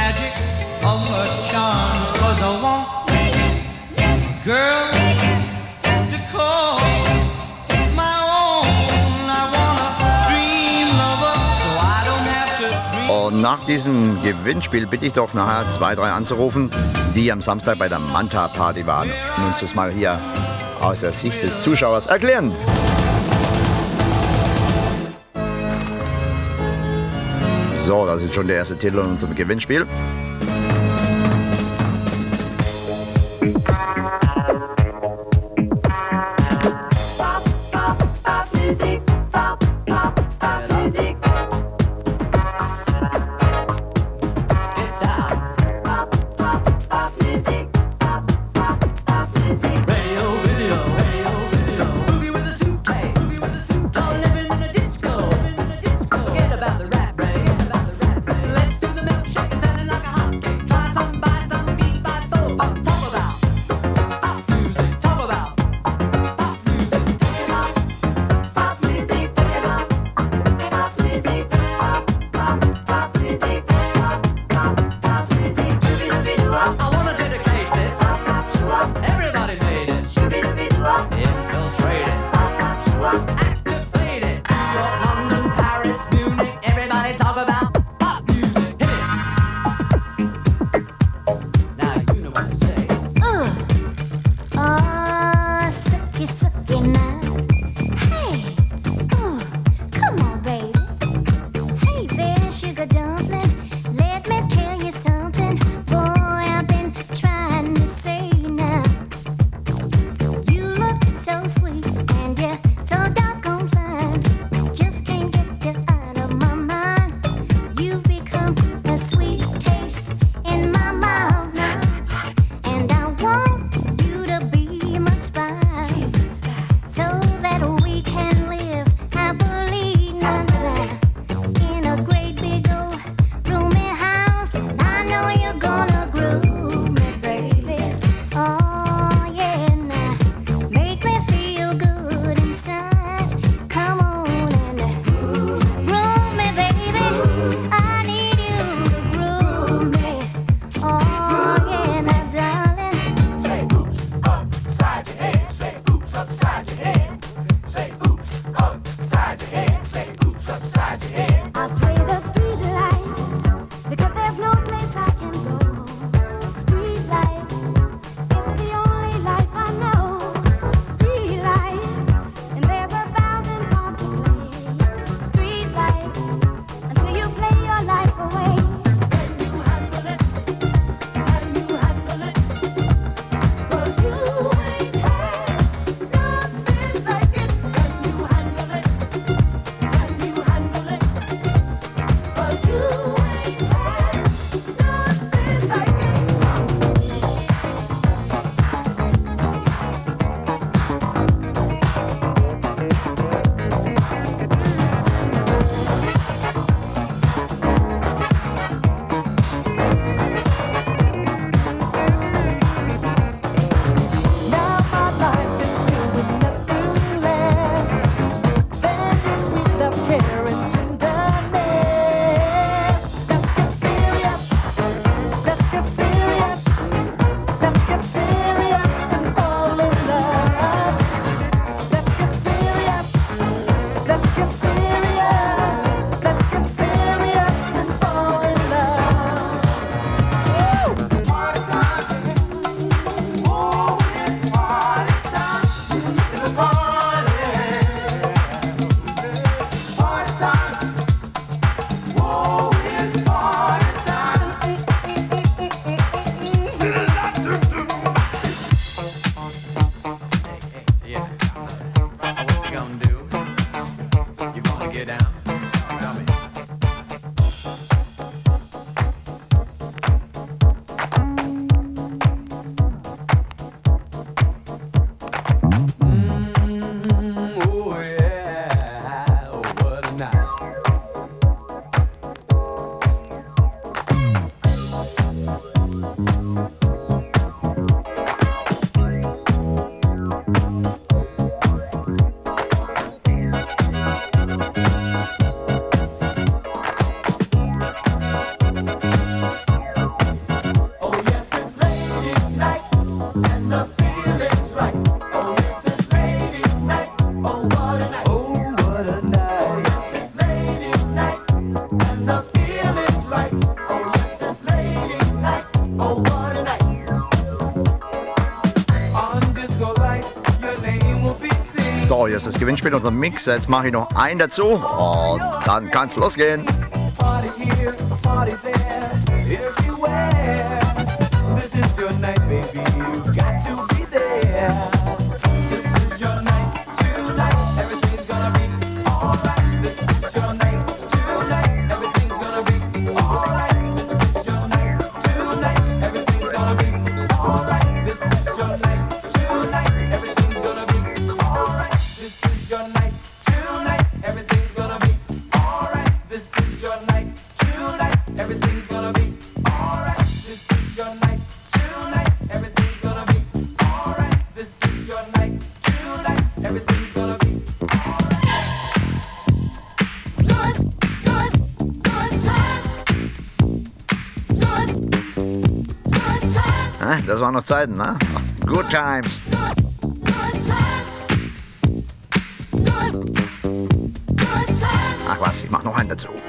Und nach diesem Gewinnspiel bitte ich doch nachher zwei, drei anzurufen, die am Samstag bei der Manta-Party waren und uns das mal hier aus der Sicht des Zuschauers erklären. So, das ist schon der erste Titel in unserem Gewinnspiel. About the rap, right? Let's do the milkshake and selling like a hotcake. So, hier ist das Gewinnspiel, unser Mix. Jetzt mache ich noch einen dazu und dann kann es losgehen. Das waren noch Zeiten, ne? Good times. Ach was, ich mach noch einen dazu.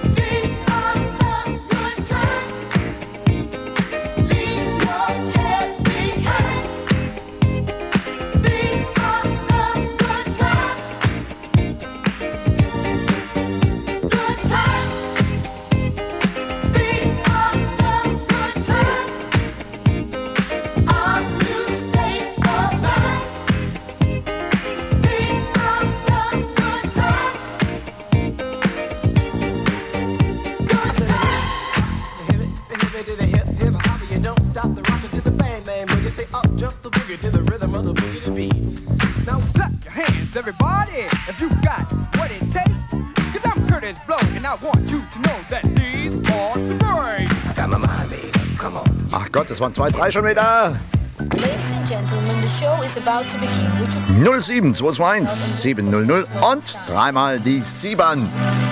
Ach Gott, das waren zwei, drei schon wieder. null sieben zwei zwei eins sieben null null und dreimal die sieben.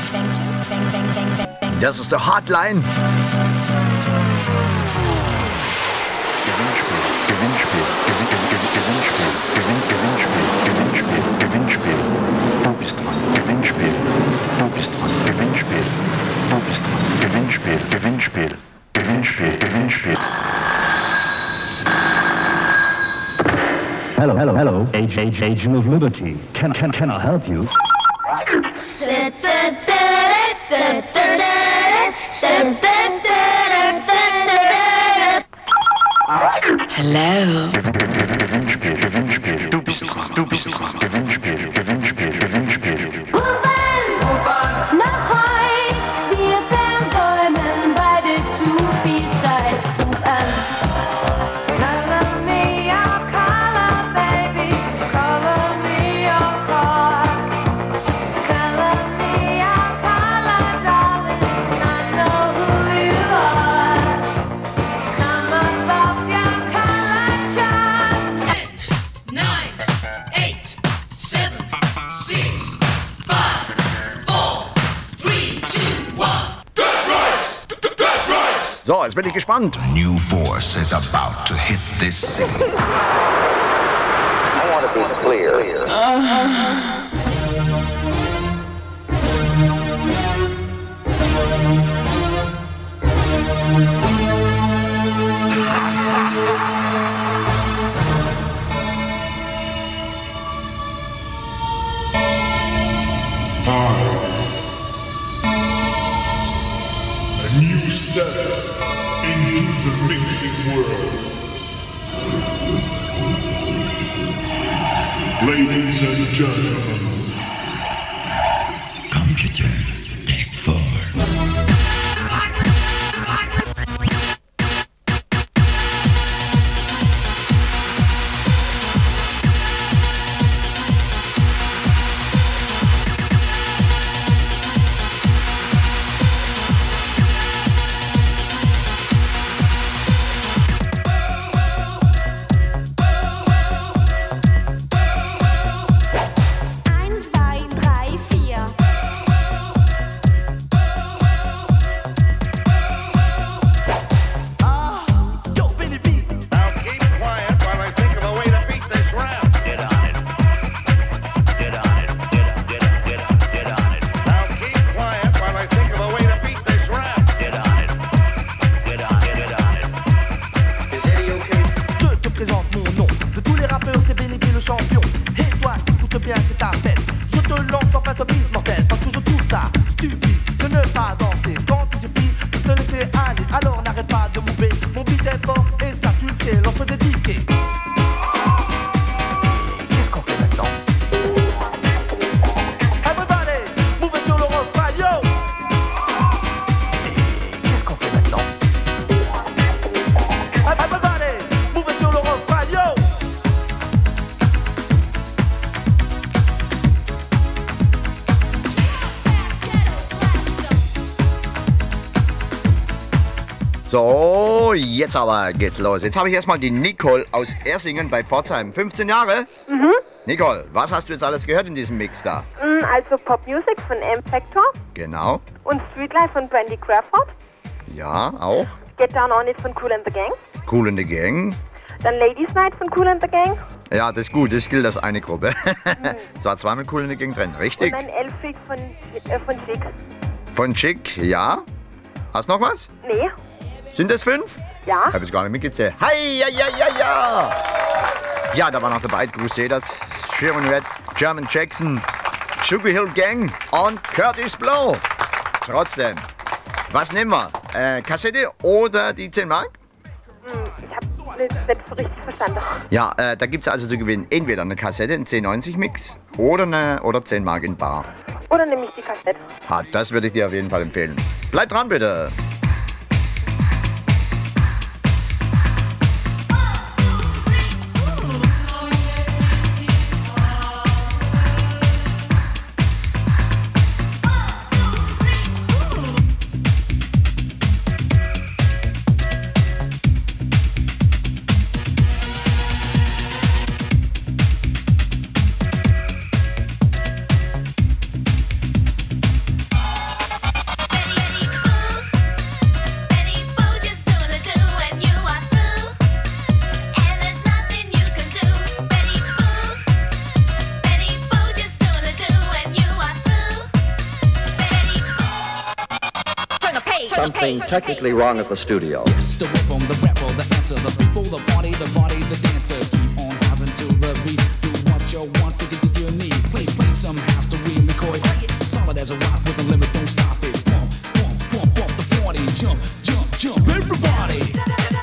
Das ist der Hotline. Gewinnspiel, Gewinnspiel, Gewinn, Gewinnspiel, Gewinn, Gewinnspiel, Gewinnspiel, Gewinnspiel. Du bist dran, Gewinnspiel. Du bist dran, Gewinnspiel. Gewinnspiel, Gewinnspiel, Gewinnspiel, Gewinnspiel. Hello, hello, hello, Age, Age, Agent of Liberty. Can, can, can I help you? Hello. Gewinnspiel, Gewinnspiel, du bist dran, du bist dran. Gewinnspiel, Gewinnspiel, Gewinnspiel. Nach heut, wir versäumen beide zu viel Zeit. Ruf an. Color me your color, baby. Color me your car. Color me your color, darling. I know who you are. Come above your color chart. Ten, nine, eight, seven, six, five. So, jetzt bin ich gespannt. A new force is about to hit this city. I want to be clear. Uh. A new step into the mixing world. Ladies and gentlemen, Computer Tech four. So, jetzt aber geht's los. Jetzt habe ich erstmal die Nicole aus Ersingen bei Pforzheim. fünfzehn Jahre? Mhm. Nicole, was hast du jetzt alles gehört in diesem Mix da? Also Pop Music von M-Factor Genau. und Streetlife von Brandy Crawford. Ja, auch. Get Down On It von Kool and the Gang. Kool and the Gang. Dann Ladies Night von Kool and the Gang. Ja, das ist gut, das gilt als eine Gruppe. Es war zweimal Kool and the Gang drin, richtig? Und ein Elfig von, äh, von Chic. Von Chic, ja. Hast noch was? Nee. Sind das fünf? Ja. Ich habe jetzt gar nicht mitgezählt. Hi, ja, ja, ja, ja. Ja, da waren noch dabei Crusaders, Sharon Red, German Jackson, Sugar Hill Gang und Curtis Blow. Trotzdem, was nehmen wir? Äh, Kassette oder die zehn Mark? Ich habe nicht, nicht so richtig verstanden. Ja, äh, da gibt es also zu gewinnen entweder eine Kassette, einen zehn neunzig Mix oder, eine, oder zehn Mark in Bar. Oder nehme ich die Kassette. Ha, das würde ich dir auf jeden Fall empfehlen. Bleib dran, bitte. something technically wrong at the studio. Yes, the rhythm, the rebel, the answer, the people, the party, the body, the dancer. Keep on housing to the beat. Do what you want, figure that you need. Play, play some house to real McCoy. Solid as a rock with a limit, don't stop it. Pump, pump, pump, pump the party. Jump, jump, jump, everybody.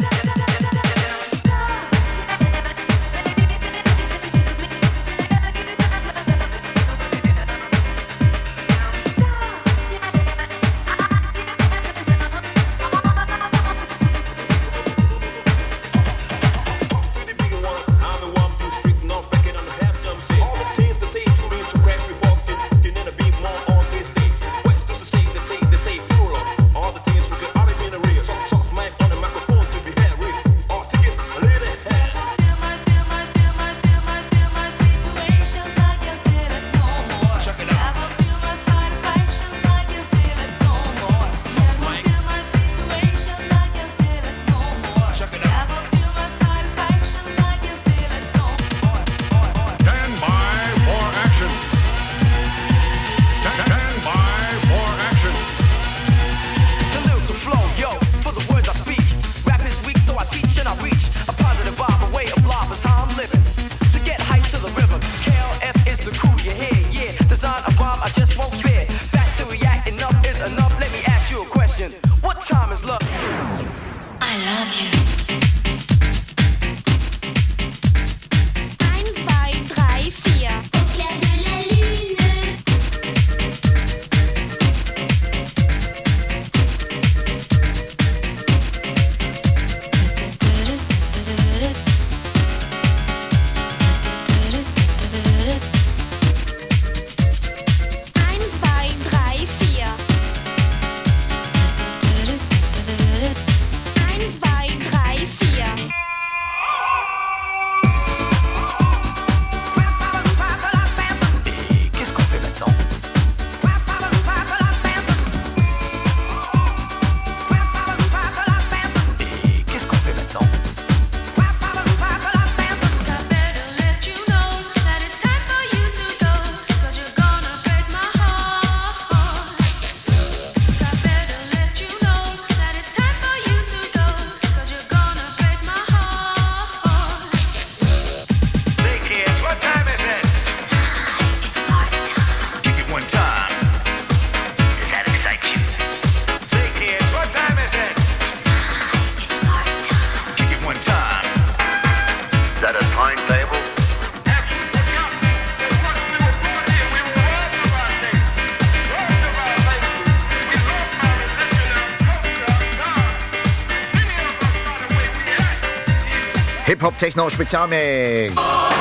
Hip-Hop-Techno-Spezialmix.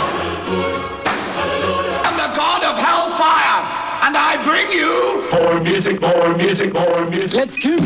I'm the god of hellfire, and I bring you more music, more music, more music. Let's go.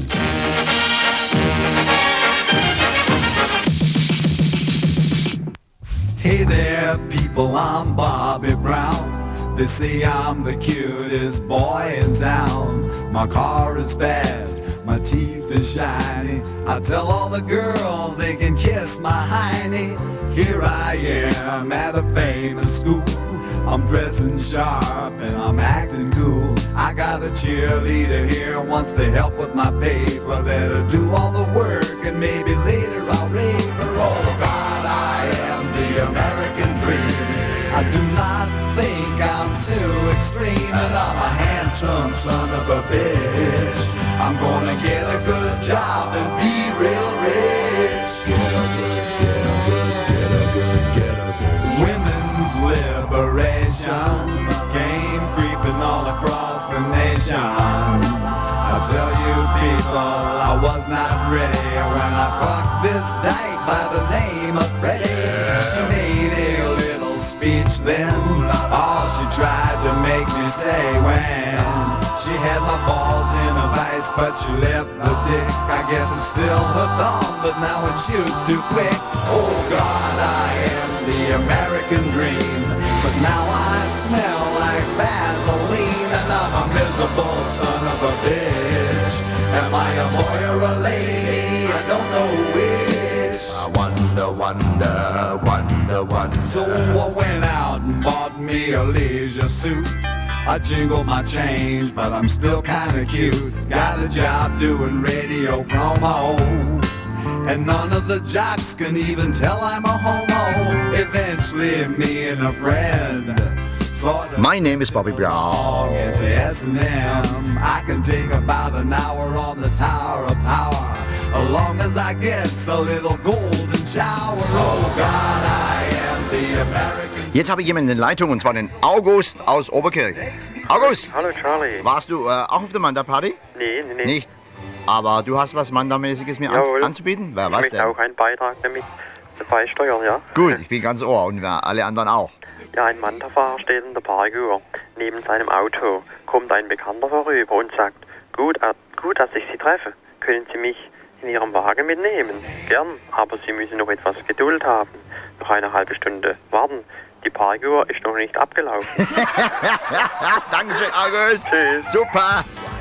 Hey there, people, I'm Bobby Brown. They say I'm the cutest boy in town. My car is fast, my teeth are shiny. I tell all the girls they can kiss my hiney. Here I am at a famous school. I'm dressing sharp and I'm acting cool. I got a cheerleader here, wants to help with my paper. Let her do all the work and maybe later I'll rape her. Oh God, I am the American dream. I do not think I'm too extreme, and I'm a handsome son of a bitch. I'm gonna get a good job and be real rich. Get a good, get a good, get a good, get a good. Women's liberation came creeping all across the nation. I tell you people, I was not ready when I fucked this dyke by the name of Freddie. She made a little speech then, all she tried to make me say when she had my balls in a vice, but she left the dick. I guess it's still hooked on, but now it shoots too quick. Oh God, I am the American dream, but now I smell like Vaseline, and I'm a miserable son of a bitch. Am I a boy or a lady? I don't know which. I wonder, wonder, wonder, wonder. So I went out and bought me a leisure suit. I jingle my change, but I'm still kinda cute. Got a job doing radio promo, and none of the jocks can even tell I'm a homo. Eventually, me and a friend sort of. My name is Bobby Brown. Into S and M. I can take about an hour on the Tower of Power, as long as I get a little golden shower. Oh God, I am the American. Jetzt habe ich jemanden in der Leitung, und zwar den August aus Oberkirch. August! Hallo Charlie. Warst du äh, auch auf der Manta-Party? Nee, nee, nee. Nicht? Aber du hast was Manta-mäßiges mir an, anzubieten? Wer, ich was möchte denn? auch einen Beitrag damit beisteuern, ja. Gut, ich bin ganz Ohr und wir, alle anderen auch. Ja, ein Manta-Fahrer steht in der Parkuhr. Neben seinem Auto kommt ein Bekannter vorüber und sagt, gut, äh, gut, dass ich Sie treffe. Können Sie mich in Ihrem Wagen mitnehmen? Gern, aber Sie müssen noch etwas Geduld haben. Noch eine halbe Stunde warten. Die Parkuhr ist noch nicht abgelaufen. Dankeschön, August. Tschüss. Super.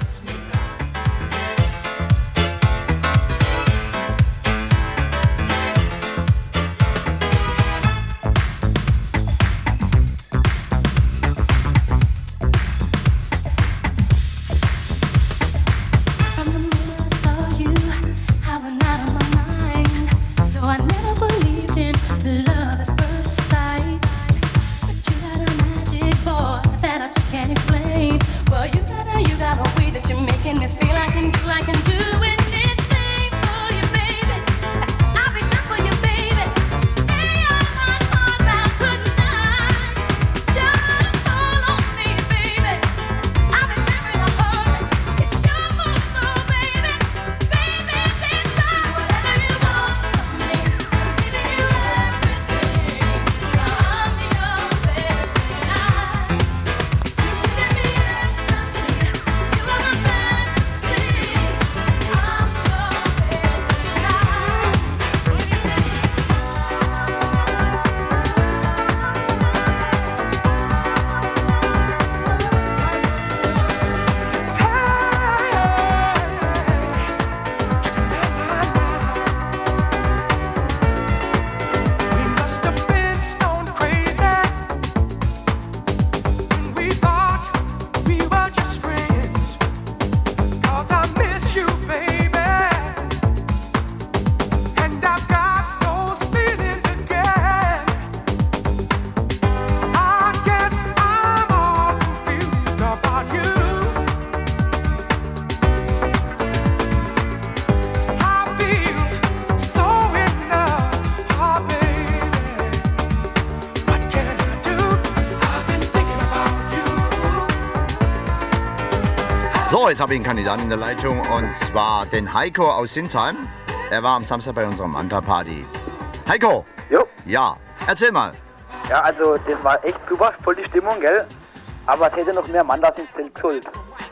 So, jetzt habe ich einen Kandidaten in der Leitung, und zwar den Heiko aus Sinsheim. Er war am Samstag bei unserer Manta-Party. Heiko! Jo. Ja, erzähl mal. Ja, also das war echt super, voll die Stimmung, gell? Aber es hätte noch mehr Mandas ins Zelt geholt.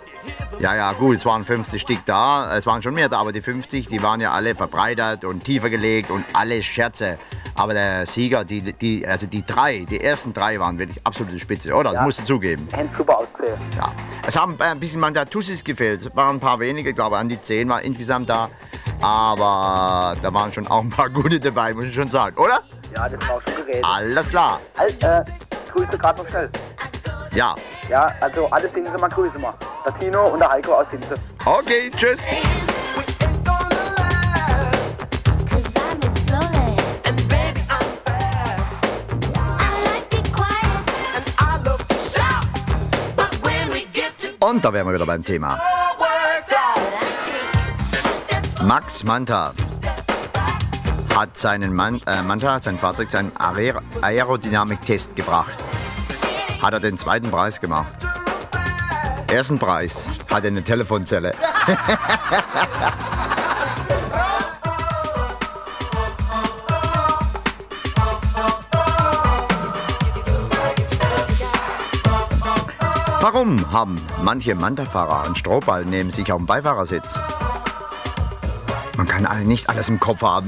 Ja, ja, gut, es waren fünfzig Stück da. Es waren schon mehr da, aber die fünfzig, die waren ja alle verbreitert und tiefer gelegt und alle Scherze. Aber der Sieger, die, die, also die drei, die ersten drei waren wirklich absolute Spitze, oder? Ja. Das musst du zugeben. Haben super ausgesehen. Ja. Es haben ein bisschen Mandatussis gefehlt. Es waren ein paar wenige, ich glaube an die zehn waren insgesamt da. Aber da waren schon auch ein paar gute dabei, muss ich schon sagen, oder? Ja, das war auch schon geredet. Alles klar. Halt, äh, Grüße gerade noch schnell. Ja. Ja, also alle Sinse mal grüßen mal. Der Tino und der Heiko aus Sinse. Okay, tschüss. Und da wären wir wieder beim Thema. Max Manta hat seinen Man äh, Manta, sein Fahrzeug, seinen Aer Aerodynamiktest gebracht. Hat er den zweiten Preis gemacht. Ersten Preis hat er eine Telefonzelle. Warum haben manche Manta-Fahrer einen Strohball neben sich auf dem Beifahrersitz? Man kann nicht alles im Kopf haben.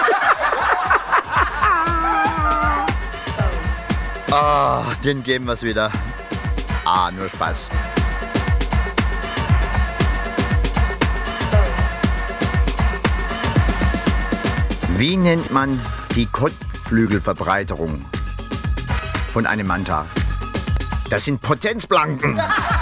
Ah, den geben wir es wieder. Ah, nur Spaß. Wie nennt man die Kotflügelverbreiterung von einem Manta? Das sind Potenzblanken.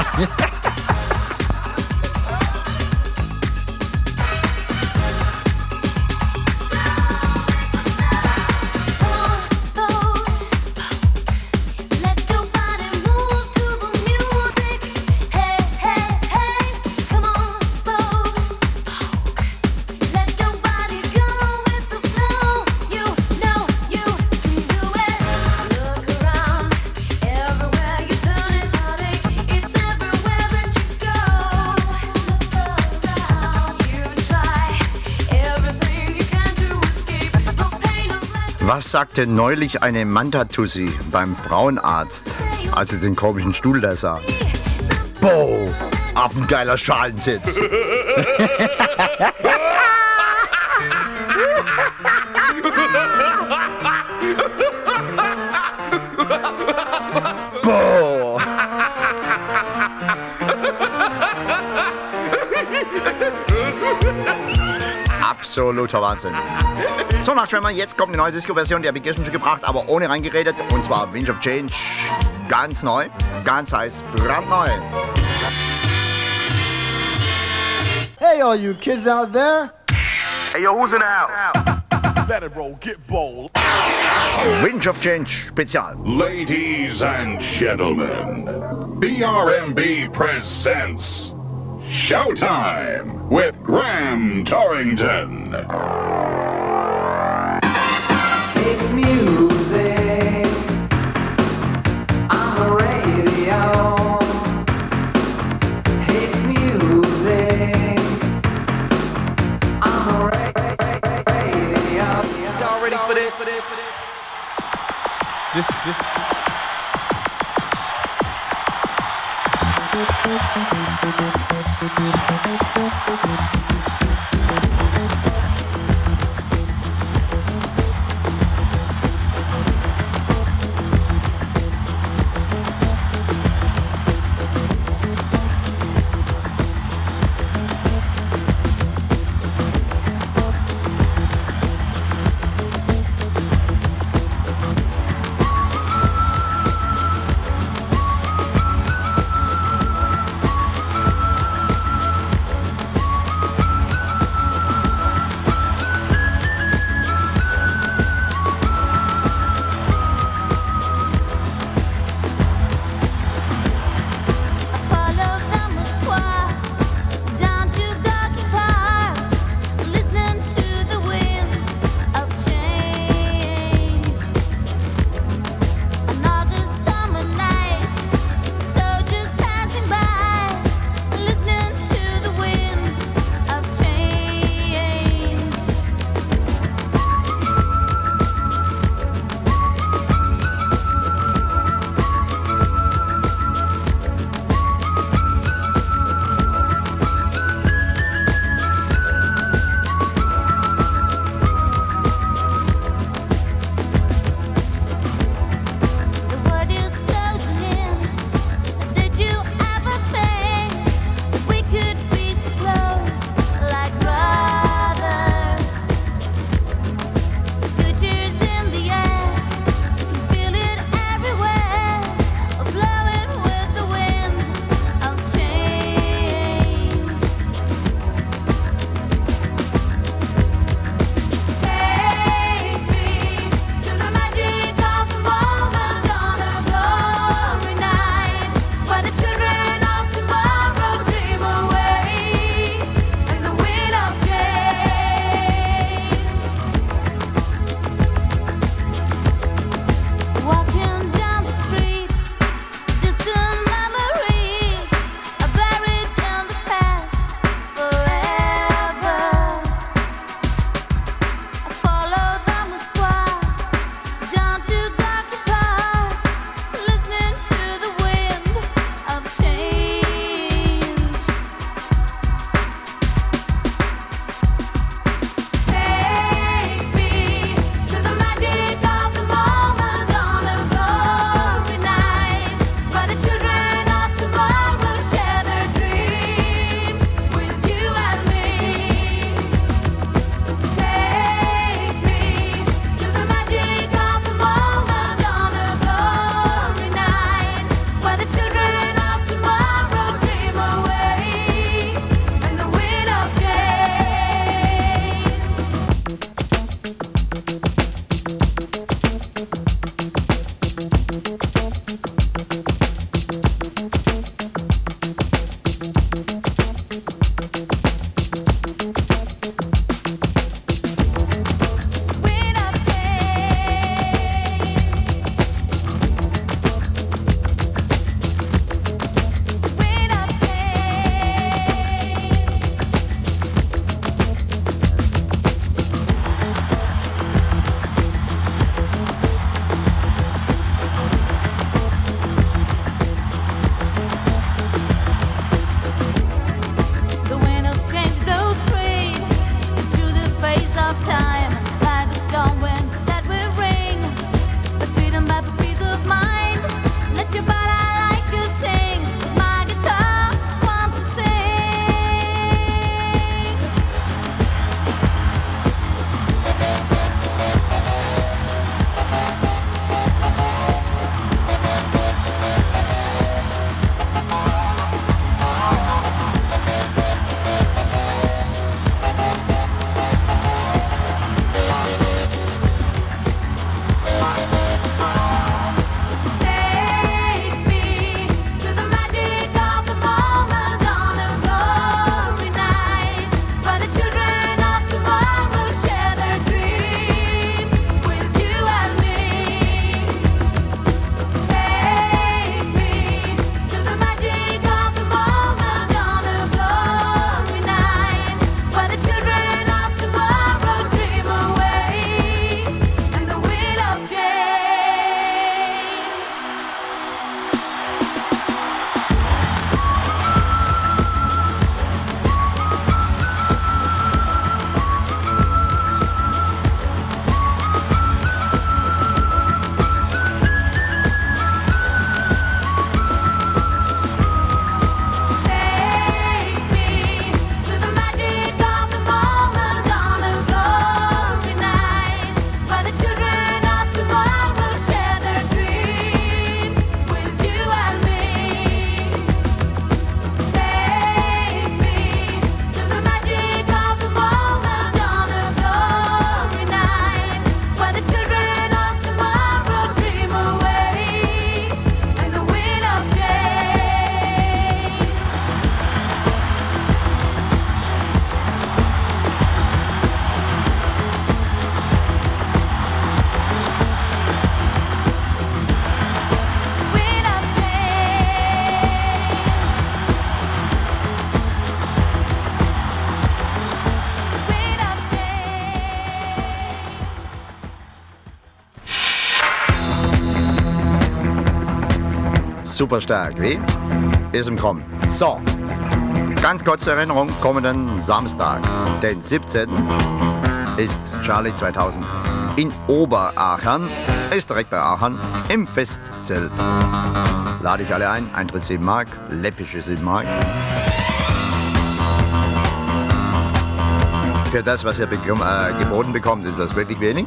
Was sagte neulich eine Manta-Tussi beim Frauenarzt, als sie den komischen Stuhl da sah? Boah, affengeiler Schalensitz. Boah. Absoluter Wahnsinn. So, nach Tremor, jetzt kommt eine neue Disco-Version, die habe ich gestern schon gebracht, aber ohne reingeredet. Und zwar Wind of Change. Ganz neu, ganz heiß, brandneu. Hey, all you kids out there. Hey, yo, who's in the house? Let it roll, get bold. Wind of Change Spezial. Ladies and gentlemen, B R M B presents Showtime with Graham Torrington. It's music on the radio. It's music on the radio. Y'all ready for this? This, this. super stark, wie? Ist im Kommen. So, ganz kurz zur Erinnerung, kommenden Samstag, den siebzehnten ist Charlie zweitausend in Oberachern, ist direkt bei Aachen, im Festzelt. Lade ich alle ein, Eintritt sieben Mark, läppische sieben Mark. Für das, was ihr bekomm, äh, geboten bekommt, ist das wirklich wenig.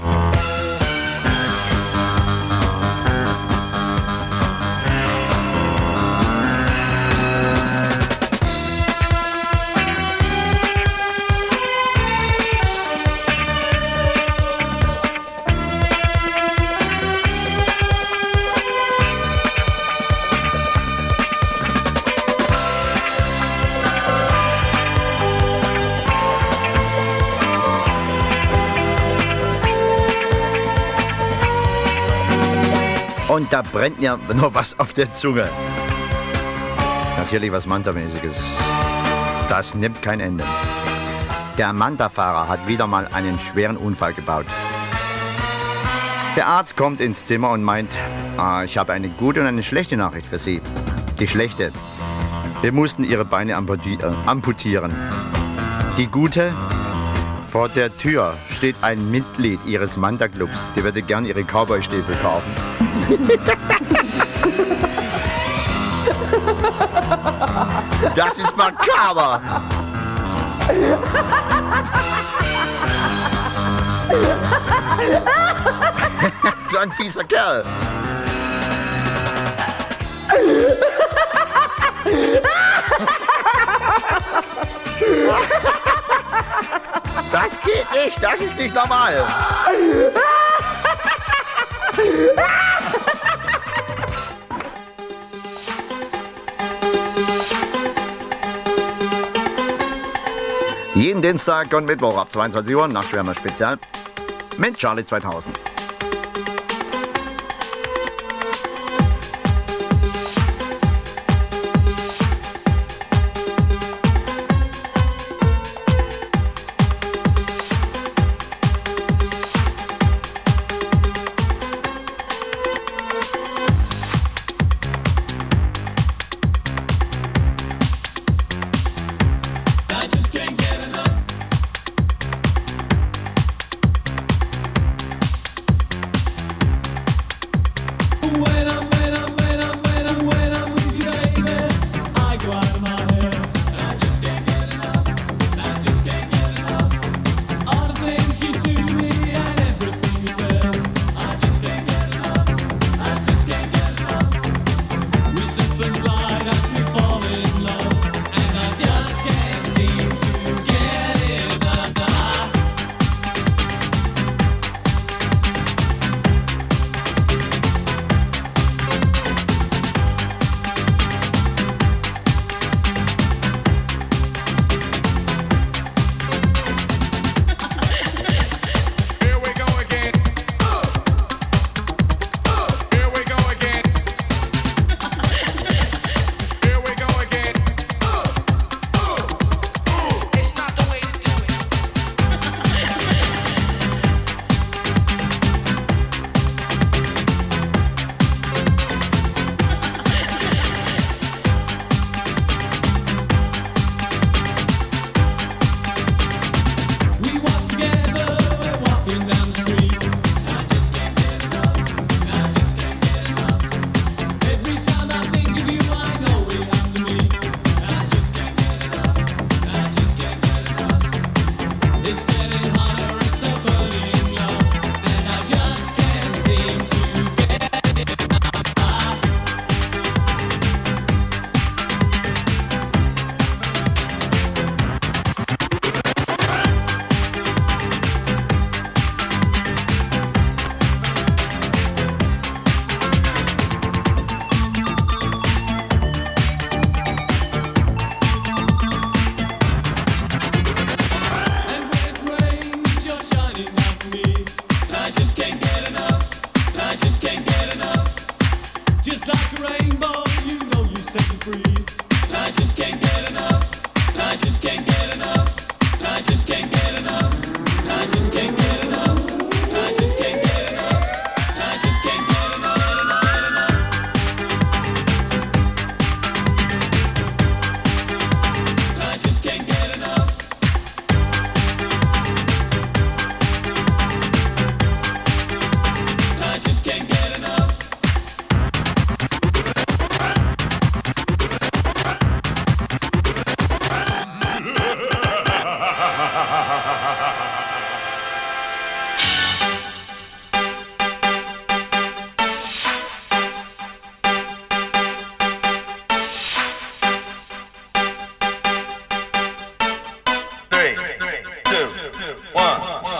Und da brennt ja noch was auf der Zunge. Natürlich was Manta-mäßiges. Das nimmt kein Ende. Der Manta-Fahrer hat wieder mal einen schweren Unfall gebaut. Der Arzt kommt ins Zimmer und meint, ah, ich habe eine gute und eine schlechte Nachricht für Sie. Die schlechte: Wir mussten Ihre Beine amputi- äh, amputieren. Die gute: Vor der Tür steht ein Mitglied Ihres Manta-Clubs. Die würde gern Ihre Cowboy-Stiefel kaufen. Das ist makaber. So ein fieser Kerl. Das geht nicht, das ist nicht normal. Jeden Dienstag und Mittwoch ab zweiundzwanzig Uhr, Nachtschwärmer Spezial mit Charlie zweitausend. three, two, one.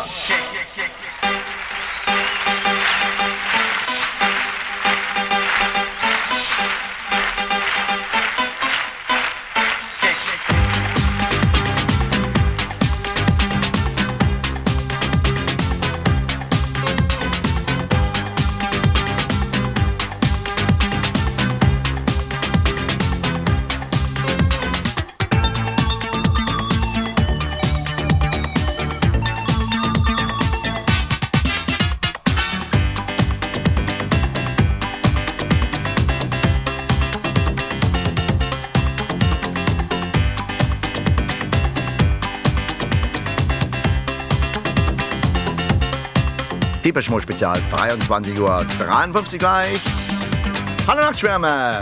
Depeche Mode Spezial, dreiundzwanzig Uhr dreiundfünfzig gleich. Hallo Nachtschwärmer!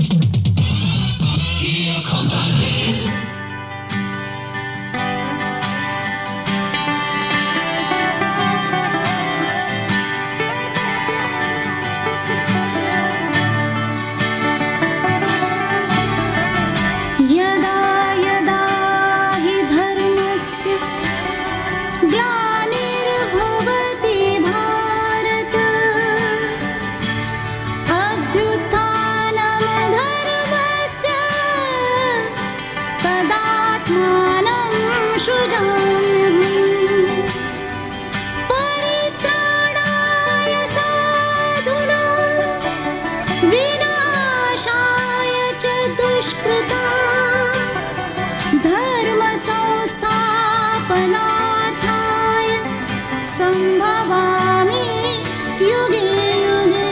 Hier kommt ein Weg. यदा यदा हि धर्मस्य ग्लानिर्भवति भारत अभ्युत्थानं धर्मस्य तदात्मानं सृजाम्यहम् परित्राणाय साधूनां विनाशाय च दुष्कृतां धर्मसंस्थापनार्थाय सम्भवामि युगे युगे।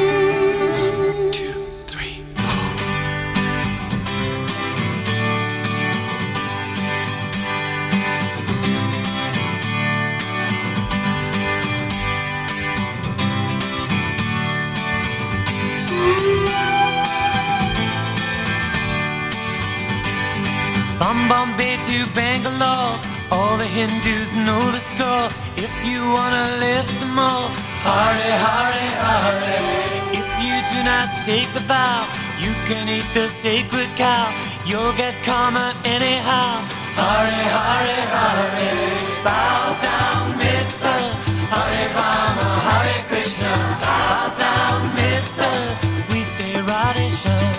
From Bombay to Bangalore, all the Hindus know the score. If you wanna live some more, Hare Hare Hare. If you do not take the vow, you can eat the sacred cow. You'll get karma anyhow. Hare Hare Hare. Bow down, mister. Hare Rama, Hare Krishna. Bow down, mister. We say Radhe Shyam.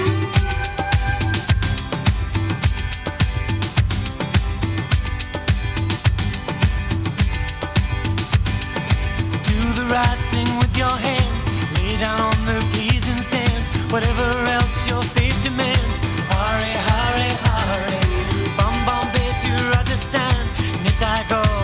Right thing with your hands, lay down on the pleasing sands, whatever else your faith demands. Hare Hare Hare. From Bombay to Rajasthan, Nitai go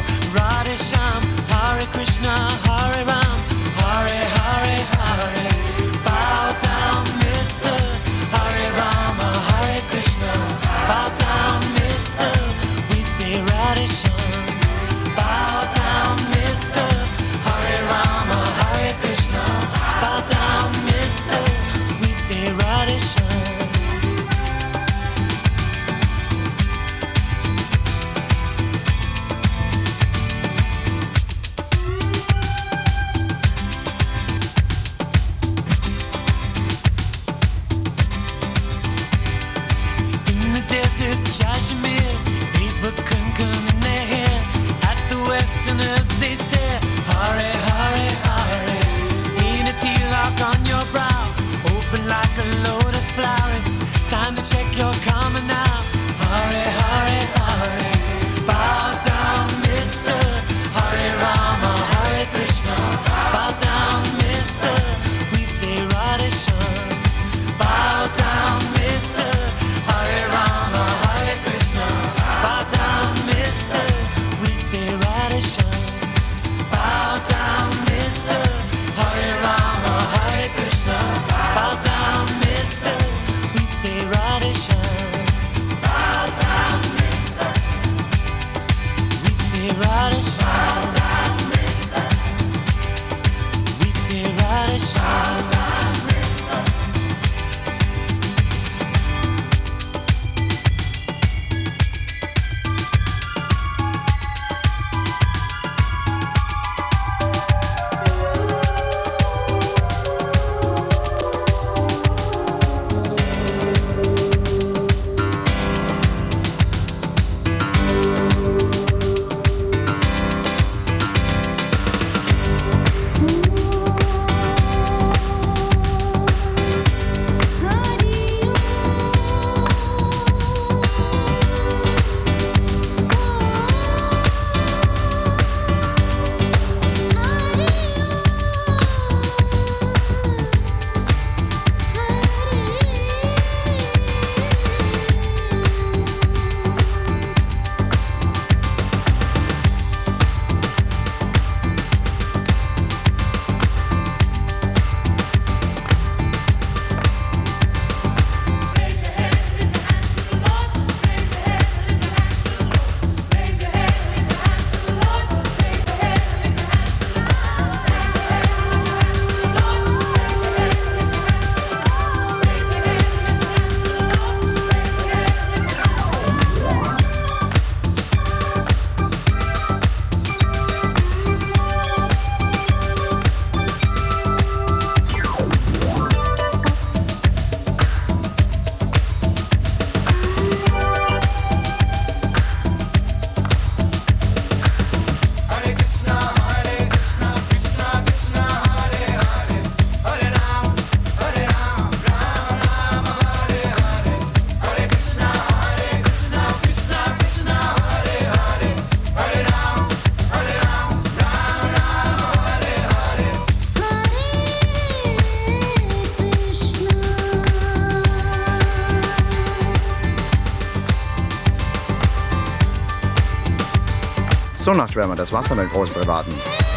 Sonntagsschwärmer, das war's dann mit großen Privaten.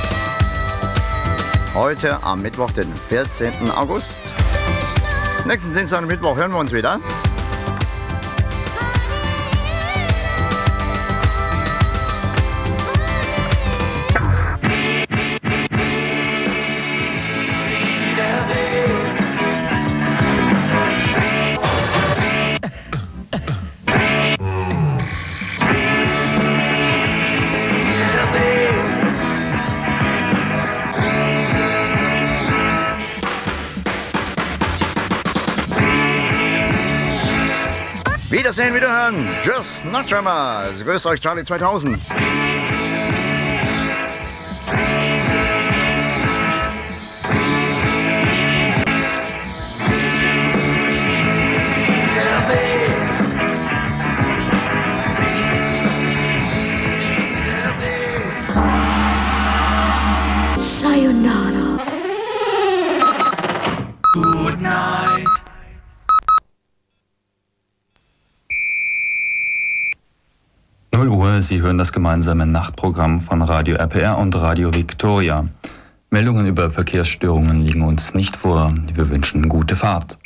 Heute am Mittwoch, den vierzehnten August. Nächsten Dienstag und Mittwoch hören wir uns wieder. Wiedersehen, wiederhören. Tschüss, Nachtschwärmer. Grüßt euch, Charlie zweitausend. Sayonara. Good night. null Uhr, Sie hören das gemeinsame Nachtprogramm von Radio R P R und Radio Victoria. Meldungen über Verkehrsstörungen liegen uns nicht vor. Wir wünschen gute Fahrt.